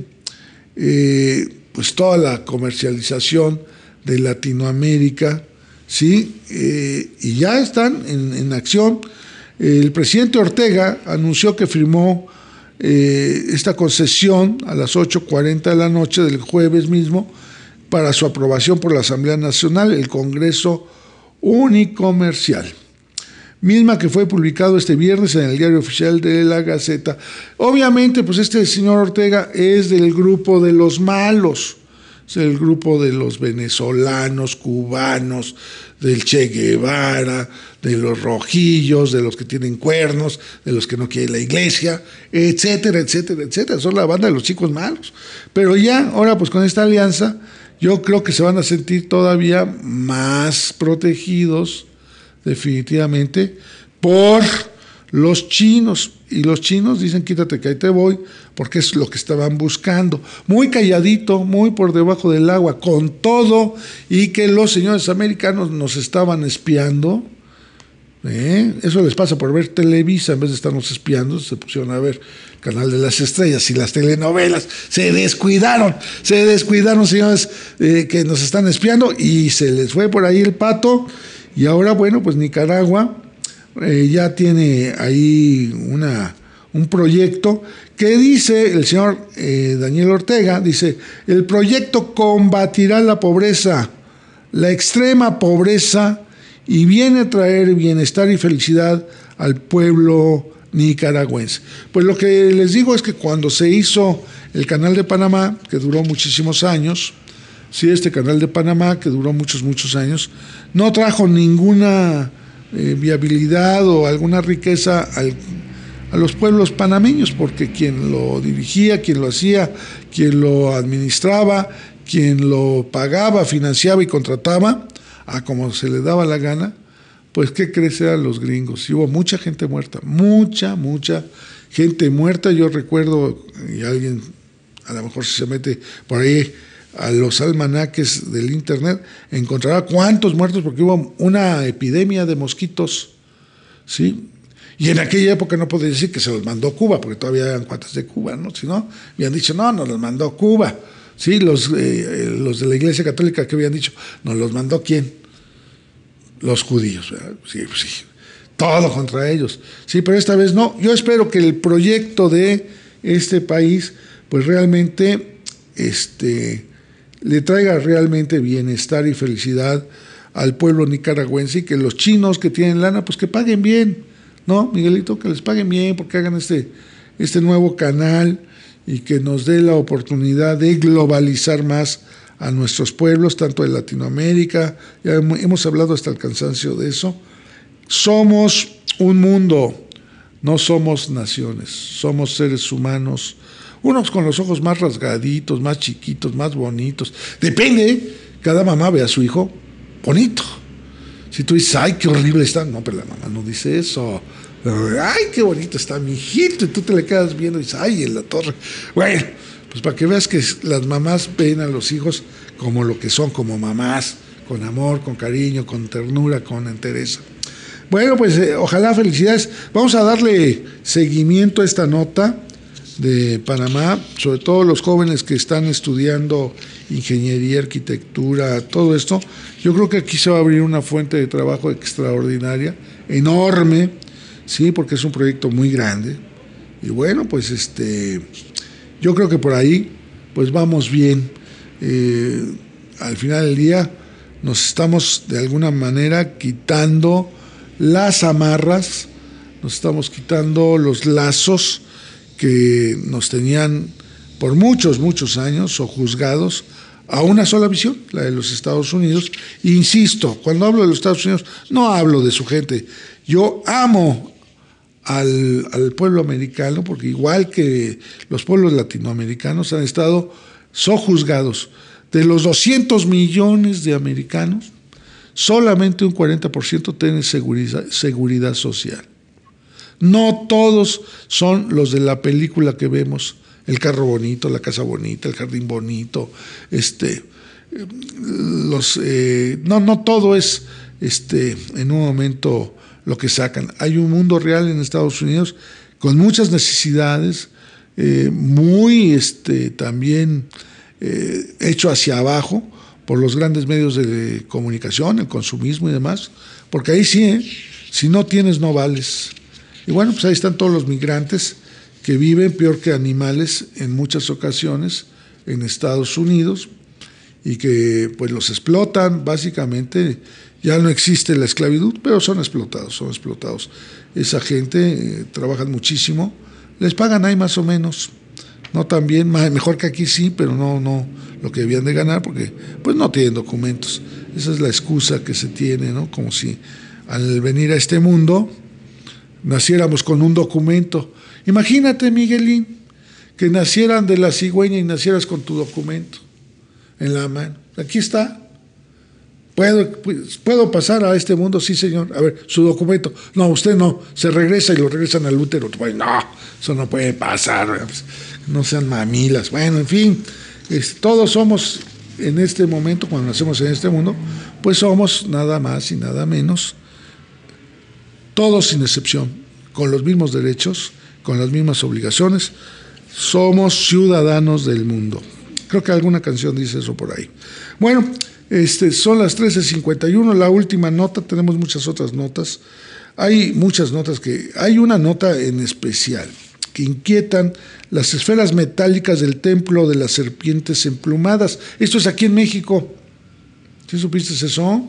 eh, pues toda la comercialización de Latinoamérica, ¿sí? Eh, y ya están en, en acción. El presidente Ortega anunció que firmó eh, esta concesión a las ocho cuarenta de la noche del jueves mismo para su aprobación por la Asamblea Nacional, el Congreso Unicomercial, misma que fue publicado este viernes en el Diario Oficial de la Gaceta. Obviamente, pues este señor Ortega es del grupo de los malos, es el grupo de los venezolanos, cubanos, del Che Guevara, de los rojillos, de los que tienen cuernos, de los que no quieren la iglesia, etcétera, etcétera, etcétera. Son la banda de los chicos malos. Pero ya, ahora pues con esta alianza, yo creo que se van a sentir todavía más protegidos, definitivamente, por los chinos. Y los chinos dicen, quítate que ahí te voy, porque es lo que estaban buscando. Muy calladito, muy por debajo del agua, con todo, y que los señores americanos nos estaban espiando. ¿Eh? Eso les pasa por ver Televisa, en vez de estarnos espiando, se pusieron a ver el Canal de las Estrellas y las telenovelas. Se descuidaron, se descuidaron, señores, eh, que nos están espiando, y se les fue por ahí el pato. Y ahora, bueno, pues Nicaragua eh, ya tiene ahí una, un proyecto que dice el señor eh, Daniel Ortega, dice, el proyecto combatirá la pobreza, la extrema pobreza, y viene a traer bienestar y felicidad al pueblo nicaragüense. Pues lo que les digo es que cuando se hizo el Canal de Panamá, que duró muchísimos años, sí, este Canal de Panamá, que duró muchos, muchos años, no trajo ninguna eh, viabilidad o alguna riqueza al, a los pueblos panameños, porque quien lo dirigía, quien lo hacía, quien lo administraba, quien lo pagaba, financiaba y contrataba, a como se le daba la gana, pues ¿qué crees? Eran los gringos. Y hubo mucha gente muerta, mucha, mucha gente muerta. Yo recuerdo, y alguien a lo mejor si se mete por ahí a los almanaques del internet, encontrará cuántos muertos, porque hubo una epidemia de mosquitos, ¿sí? Y en aquella época no podía decir que se los mandó Cuba, porque todavía eran cuates de Cuba, ¿no? Si no, habían dicho, no, nos los mandó Cuba. Sí, los, eh, los de la Iglesia Católica, que habían dicho, ¿nos los mandó quién? Los judíos, ¿verdad? Sí, sí, todo contra ellos. Sí, pero esta vez no. Yo espero que el proyecto de este país, pues realmente, este, le traiga realmente bienestar y felicidad al pueblo nicaragüense, y que los chinos que tienen lana, pues que paguen bien, ¿no, Miguelito? Que les paguen bien, porque hagan este, este nuevo canal, y que nos dé la oportunidad de globalizar más a nuestros pueblos, tanto de Latinoamérica. Ya hemos hablado hasta el cansancio de eso. Somos un mundo, no somos naciones, somos seres humanos, unos con los ojos más rasgaditos, más chiquitos, más bonitos. Depende, cada mamá ve a su hijo bonito. Si tú dices, ay, qué horrible está, no, pero la mamá no dice eso. Ay, qué bonito está mi hijito, y tú te le quedas viendo y dices, ay, en la torre. Bueno, pues para que veas que las mamás ven a los hijos como lo que son, como mamás, con amor, con cariño, con ternura, con entereza. Bueno, pues eh, ojalá, felicidades. Vamos a darle seguimiento a esta nota de Panamá, sobre todo los jóvenes que están estudiando ingeniería, arquitectura, todo esto. Yo creo que aquí se va a abrir una fuente de trabajo extraordinaria, enorme, sí, porque es un proyecto muy grande. Y bueno, pues este, yo creo que por ahí, pues vamos bien. Eh, al final del día, nos estamos de alguna manera quitando las amarras, nos estamos quitando los lazos que nos tenían por muchos, muchos años sojuzgados a una sola visión, la de los Estados Unidos. E insisto, cuando hablo de los Estados Unidos, no hablo de su gente. Yo amo al, al pueblo americano, porque igual que los pueblos latinoamericanos han estado sojuzgados. De los doscientos millones de americanos, solamente un cuarenta por ciento tiene seguridad, seguridad social. No todos son los de la película que vemos, el carro bonito, la casa bonita, el jardín bonito, este, los, eh, no, no todo es este, en un momento lo que sacan. Hay un mundo real en Estados Unidos con muchas necesidades, eh, muy este, también eh, hecho hacia abajo por los grandes medios de comunicación, el consumismo y demás, porque ahí sí, ¿eh? Si no tienes, no vales. Y bueno, pues ahí están todos los migrantes que viven peor que animales en muchas ocasiones en Estados Unidos y que pues los explotan, básicamente. Ya no existe la esclavitud, pero son explotados, son explotados. Esa gente eh, trabajan muchísimo, les pagan ahí más o menos, no tan bien, mejor que aquí sí, pero no, no lo que debían de ganar, porque pues no tienen documentos. Esa es la excusa que se tiene, ¿no? Como si al venir a este mundo naciéramos con un documento. Imagínate, Miguelín, que nacieran de la cigüeña y nacieras con tu documento en la mano. Aquí está. ¿Puedo, ¿Puedo pasar a este mundo? Sí, señor. A ver, su documento. No, usted no. Se regresa y lo regresan al útero. Bueno, no, eso no puede pasar. No sean mamilas. Bueno, en fin, es, todos somos en este momento, cuando nacemos en este mundo, pues somos nada más y nada menos, todos sin excepción, con los mismos derechos, con las mismas obligaciones. Somos ciudadanos del mundo. Creo que alguna canción dice eso por ahí. Bueno, Este, son las trece cincuenta y uno, la última nota, tenemos muchas otras notas, hay muchas notas que, hay una nota en especial que inquietan las esferas metálicas del templo de las serpientes emplumadas. Esto es aquí en México. ¿Sí supiste eso?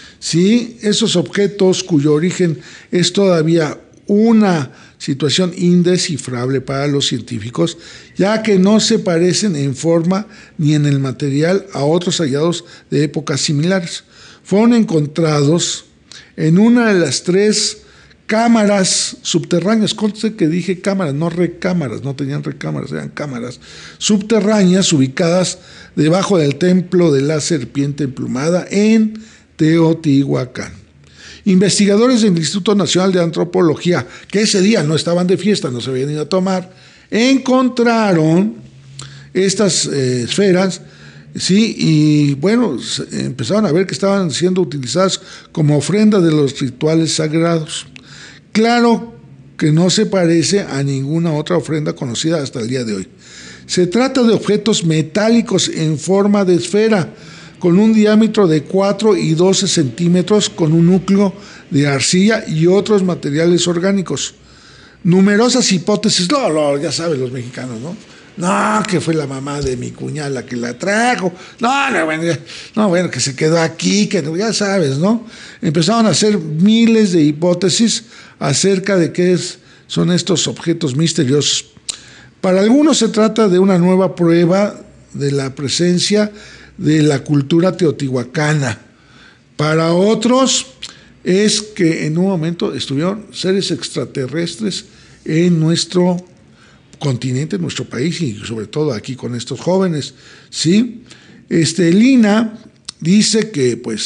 Sí, esos objetos cuyo origen es todavía una situación indescifrable para los científicos, ya que no se parecen en forma ni en el material a otros hallados de épocas similares. Fueron encontrados en una de las tres cámaras subterráneas. Conste que dije cámaras, no recámaras, no tenían recámaras, eran cámaras subterráneas ubicadas debajo del templo de la serpiente emplumada en Teotihuacán. Investigadores del Instituto Nacional de Antropología, que ese día no estaban de fiesta, no se habían ido a tomar, encontraron estas eh, esferas, sí, y bueno, empezaron a ver que estaban siendo utilizadas como ofrenda de los rituales sagrados. Claro que no se parece a ninguna otra ofrenda conocida hasta el día de hoy. Se trata de objetos metálicos en forma de esfera, con un diámetro de cuatro y doce centímetros, con un núcleo de arcilla y otros materiales orgánicos. Numerosas hipótesis, no, no, ya saben los mexicanos, ¿no? No, que fue la mamá de mi cuñada la que la trajo. No, no, bueno, ya, no, bueno, que se quedó aquí, que ya sabes, ¿no? Empezaron a hacer miles de hipótesis acerca de qué es, son estos objetos misteriosos. Para algunos se trata de una nueva prueba de la presencia de la cultura teotihuacana. Para otros es que en un momento estuvieron seres extraterrestres en nuestro continente, en nuestro país y sobre todo aquí con estos jóvenes, ¿sí? Este, Lina dice que pues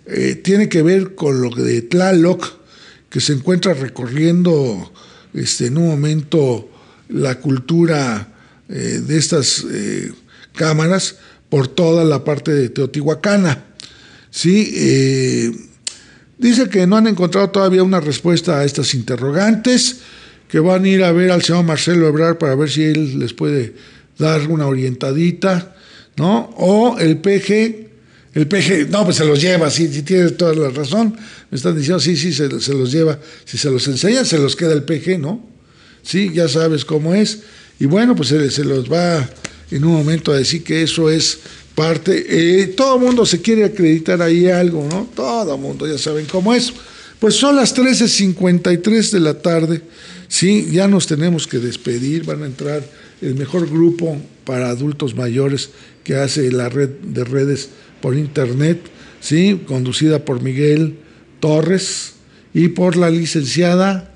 eh, tiene que ver con lo de Tlaloc, que se encuentra recorriendo este, en un momento la cultura eh, de estas eh, cámaras por toda la parte de Teotihuacana. Sí, eh, dice que no han encontrado todavía una respuesta a estas interrogantes, que van a ir a ver al señor Marcelo Ebrard para ver si él les puede dar una orientadita, ¿no? O el P G, el P G, no, pues se los lleva, sí, sí tienes toda la razón, me están diciendo, sí, sí, se, se los lleva, si se los enseñan, se los queda el P G, ¿no? Sí, ya sabes cómo es, y bueno, pues se, se los va en un momento a decir que eso es parte, eh, todo el mundo se quiere acreditar ahí algo, ¿no? Todo el mundo, ya saben cómo es. Pues son las trece cincuenta y tres de la tarde, sí, ya nos tenemos que despedir, van a entrar el mejor grupo para adultos mayores que hace la red de redes por internet, sí, conducida por Miguel Torres y por la licenciada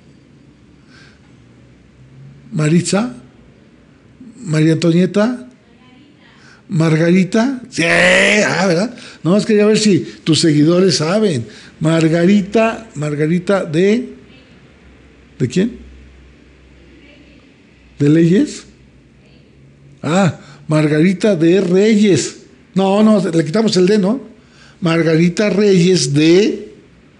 Maritza, María Antonieta, Margarita, sí, ah, ¿verdad? No, es que quería ver si tus seguidores saben. Margarita, Margarita de, ¿de quién? ¿De Leyes? Ah, Margarita de Reyes. No, no, le quitamos el D, ¿no? Margarita Reyes de,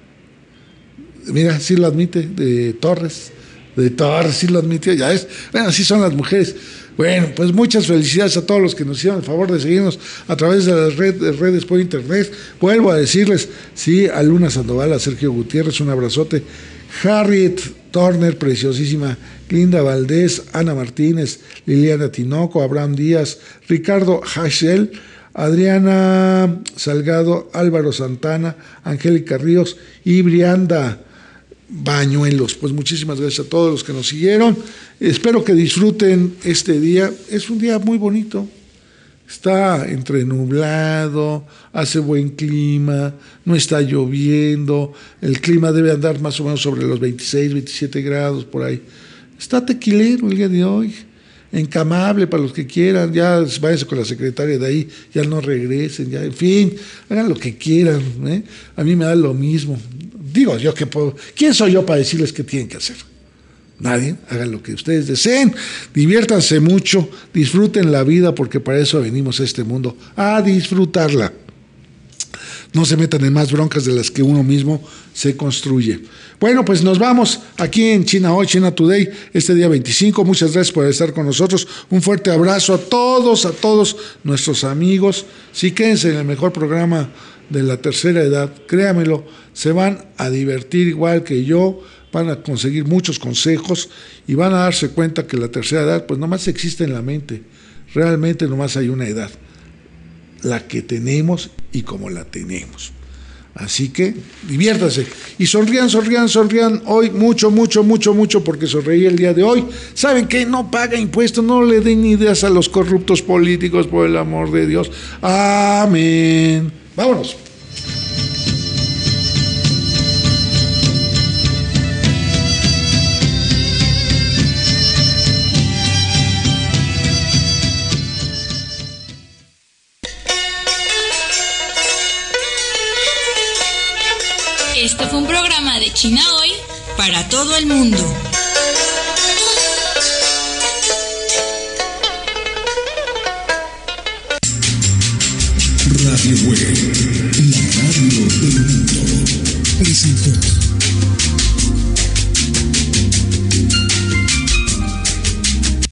mira, sí lo admite, de Torres, de Torres, sí lo admitió, ya es, bueno, así son las mujeres. Bueno, pues muchas felicidades a todos los que nos hicieron el favor de seguirnos a través de las red, de redes por internet. Vuelvo a decirles, sí, a Luna Sandoval, a Sergio Gutiérrez, un abrazote. Harriet Turner, preciosísima. Linda Valdés, Ana Martínez, Liliana Tinoco, Abraham Díaz, Ricardo Hachel, Adriana Salgado, Álvaro Santana, Angélica Ríos y Brianda Bañuelos. Pues muchísimas gracias a todos los que nos siguieron. Espero que disfruten este día. Es un día muy bonito. Está entre nublado, hace buen clima, no está lloviendo. El clima debe andar más o menos sobre los veintiséis, veintisiete grados por ahí. Está tequilero el día de hoy. Encamable para los que quieran. Ya váyanse con la secretaria de ahí, ya no regresen, ya, en fin, hagan lo que quieran, ¿eh? A mí me da lo mismo. Digo, yo que puedo, ¿quién soy yo para decirles qué tienen que hacer? Nadie, hagan lo que ustedes deseen, diviértanse mucho, disfruten la vida, porque para eso venimos a este mundo, a disfrutarla. No se metan en más broncas de las que uno mismo se construye. Bueno, pues nos vamos aquí en China Hoy, China Today, este día veinticinco. Muchas gracias por estar con nosotros. Un fuerte abrazo a todos, a todos nuestros amigos. Sí, quédense en el mejor programa de la tercera edad. Créamelo, se van a divertir igual que yo, van a conseguir muchos consejos y van a darse cuenta que la tercera edad pues nomás existe en la mente. Realmente nomás hay una edad, la que tenemos y como la tenemos. Así que diviértanse y sonrían, sonrían, sonrían hoy mucho, mucho, mucho, mucho, porque sonreí el día de hoy. ¿Saben qué? No paga impuestos, no le den ideas a los corruptos políticos, por el amor de Dios. Amén. Vámonos. Este fue un programa de China Hoy para todo el mundo. Radio Web, la radio del mundo, presentó.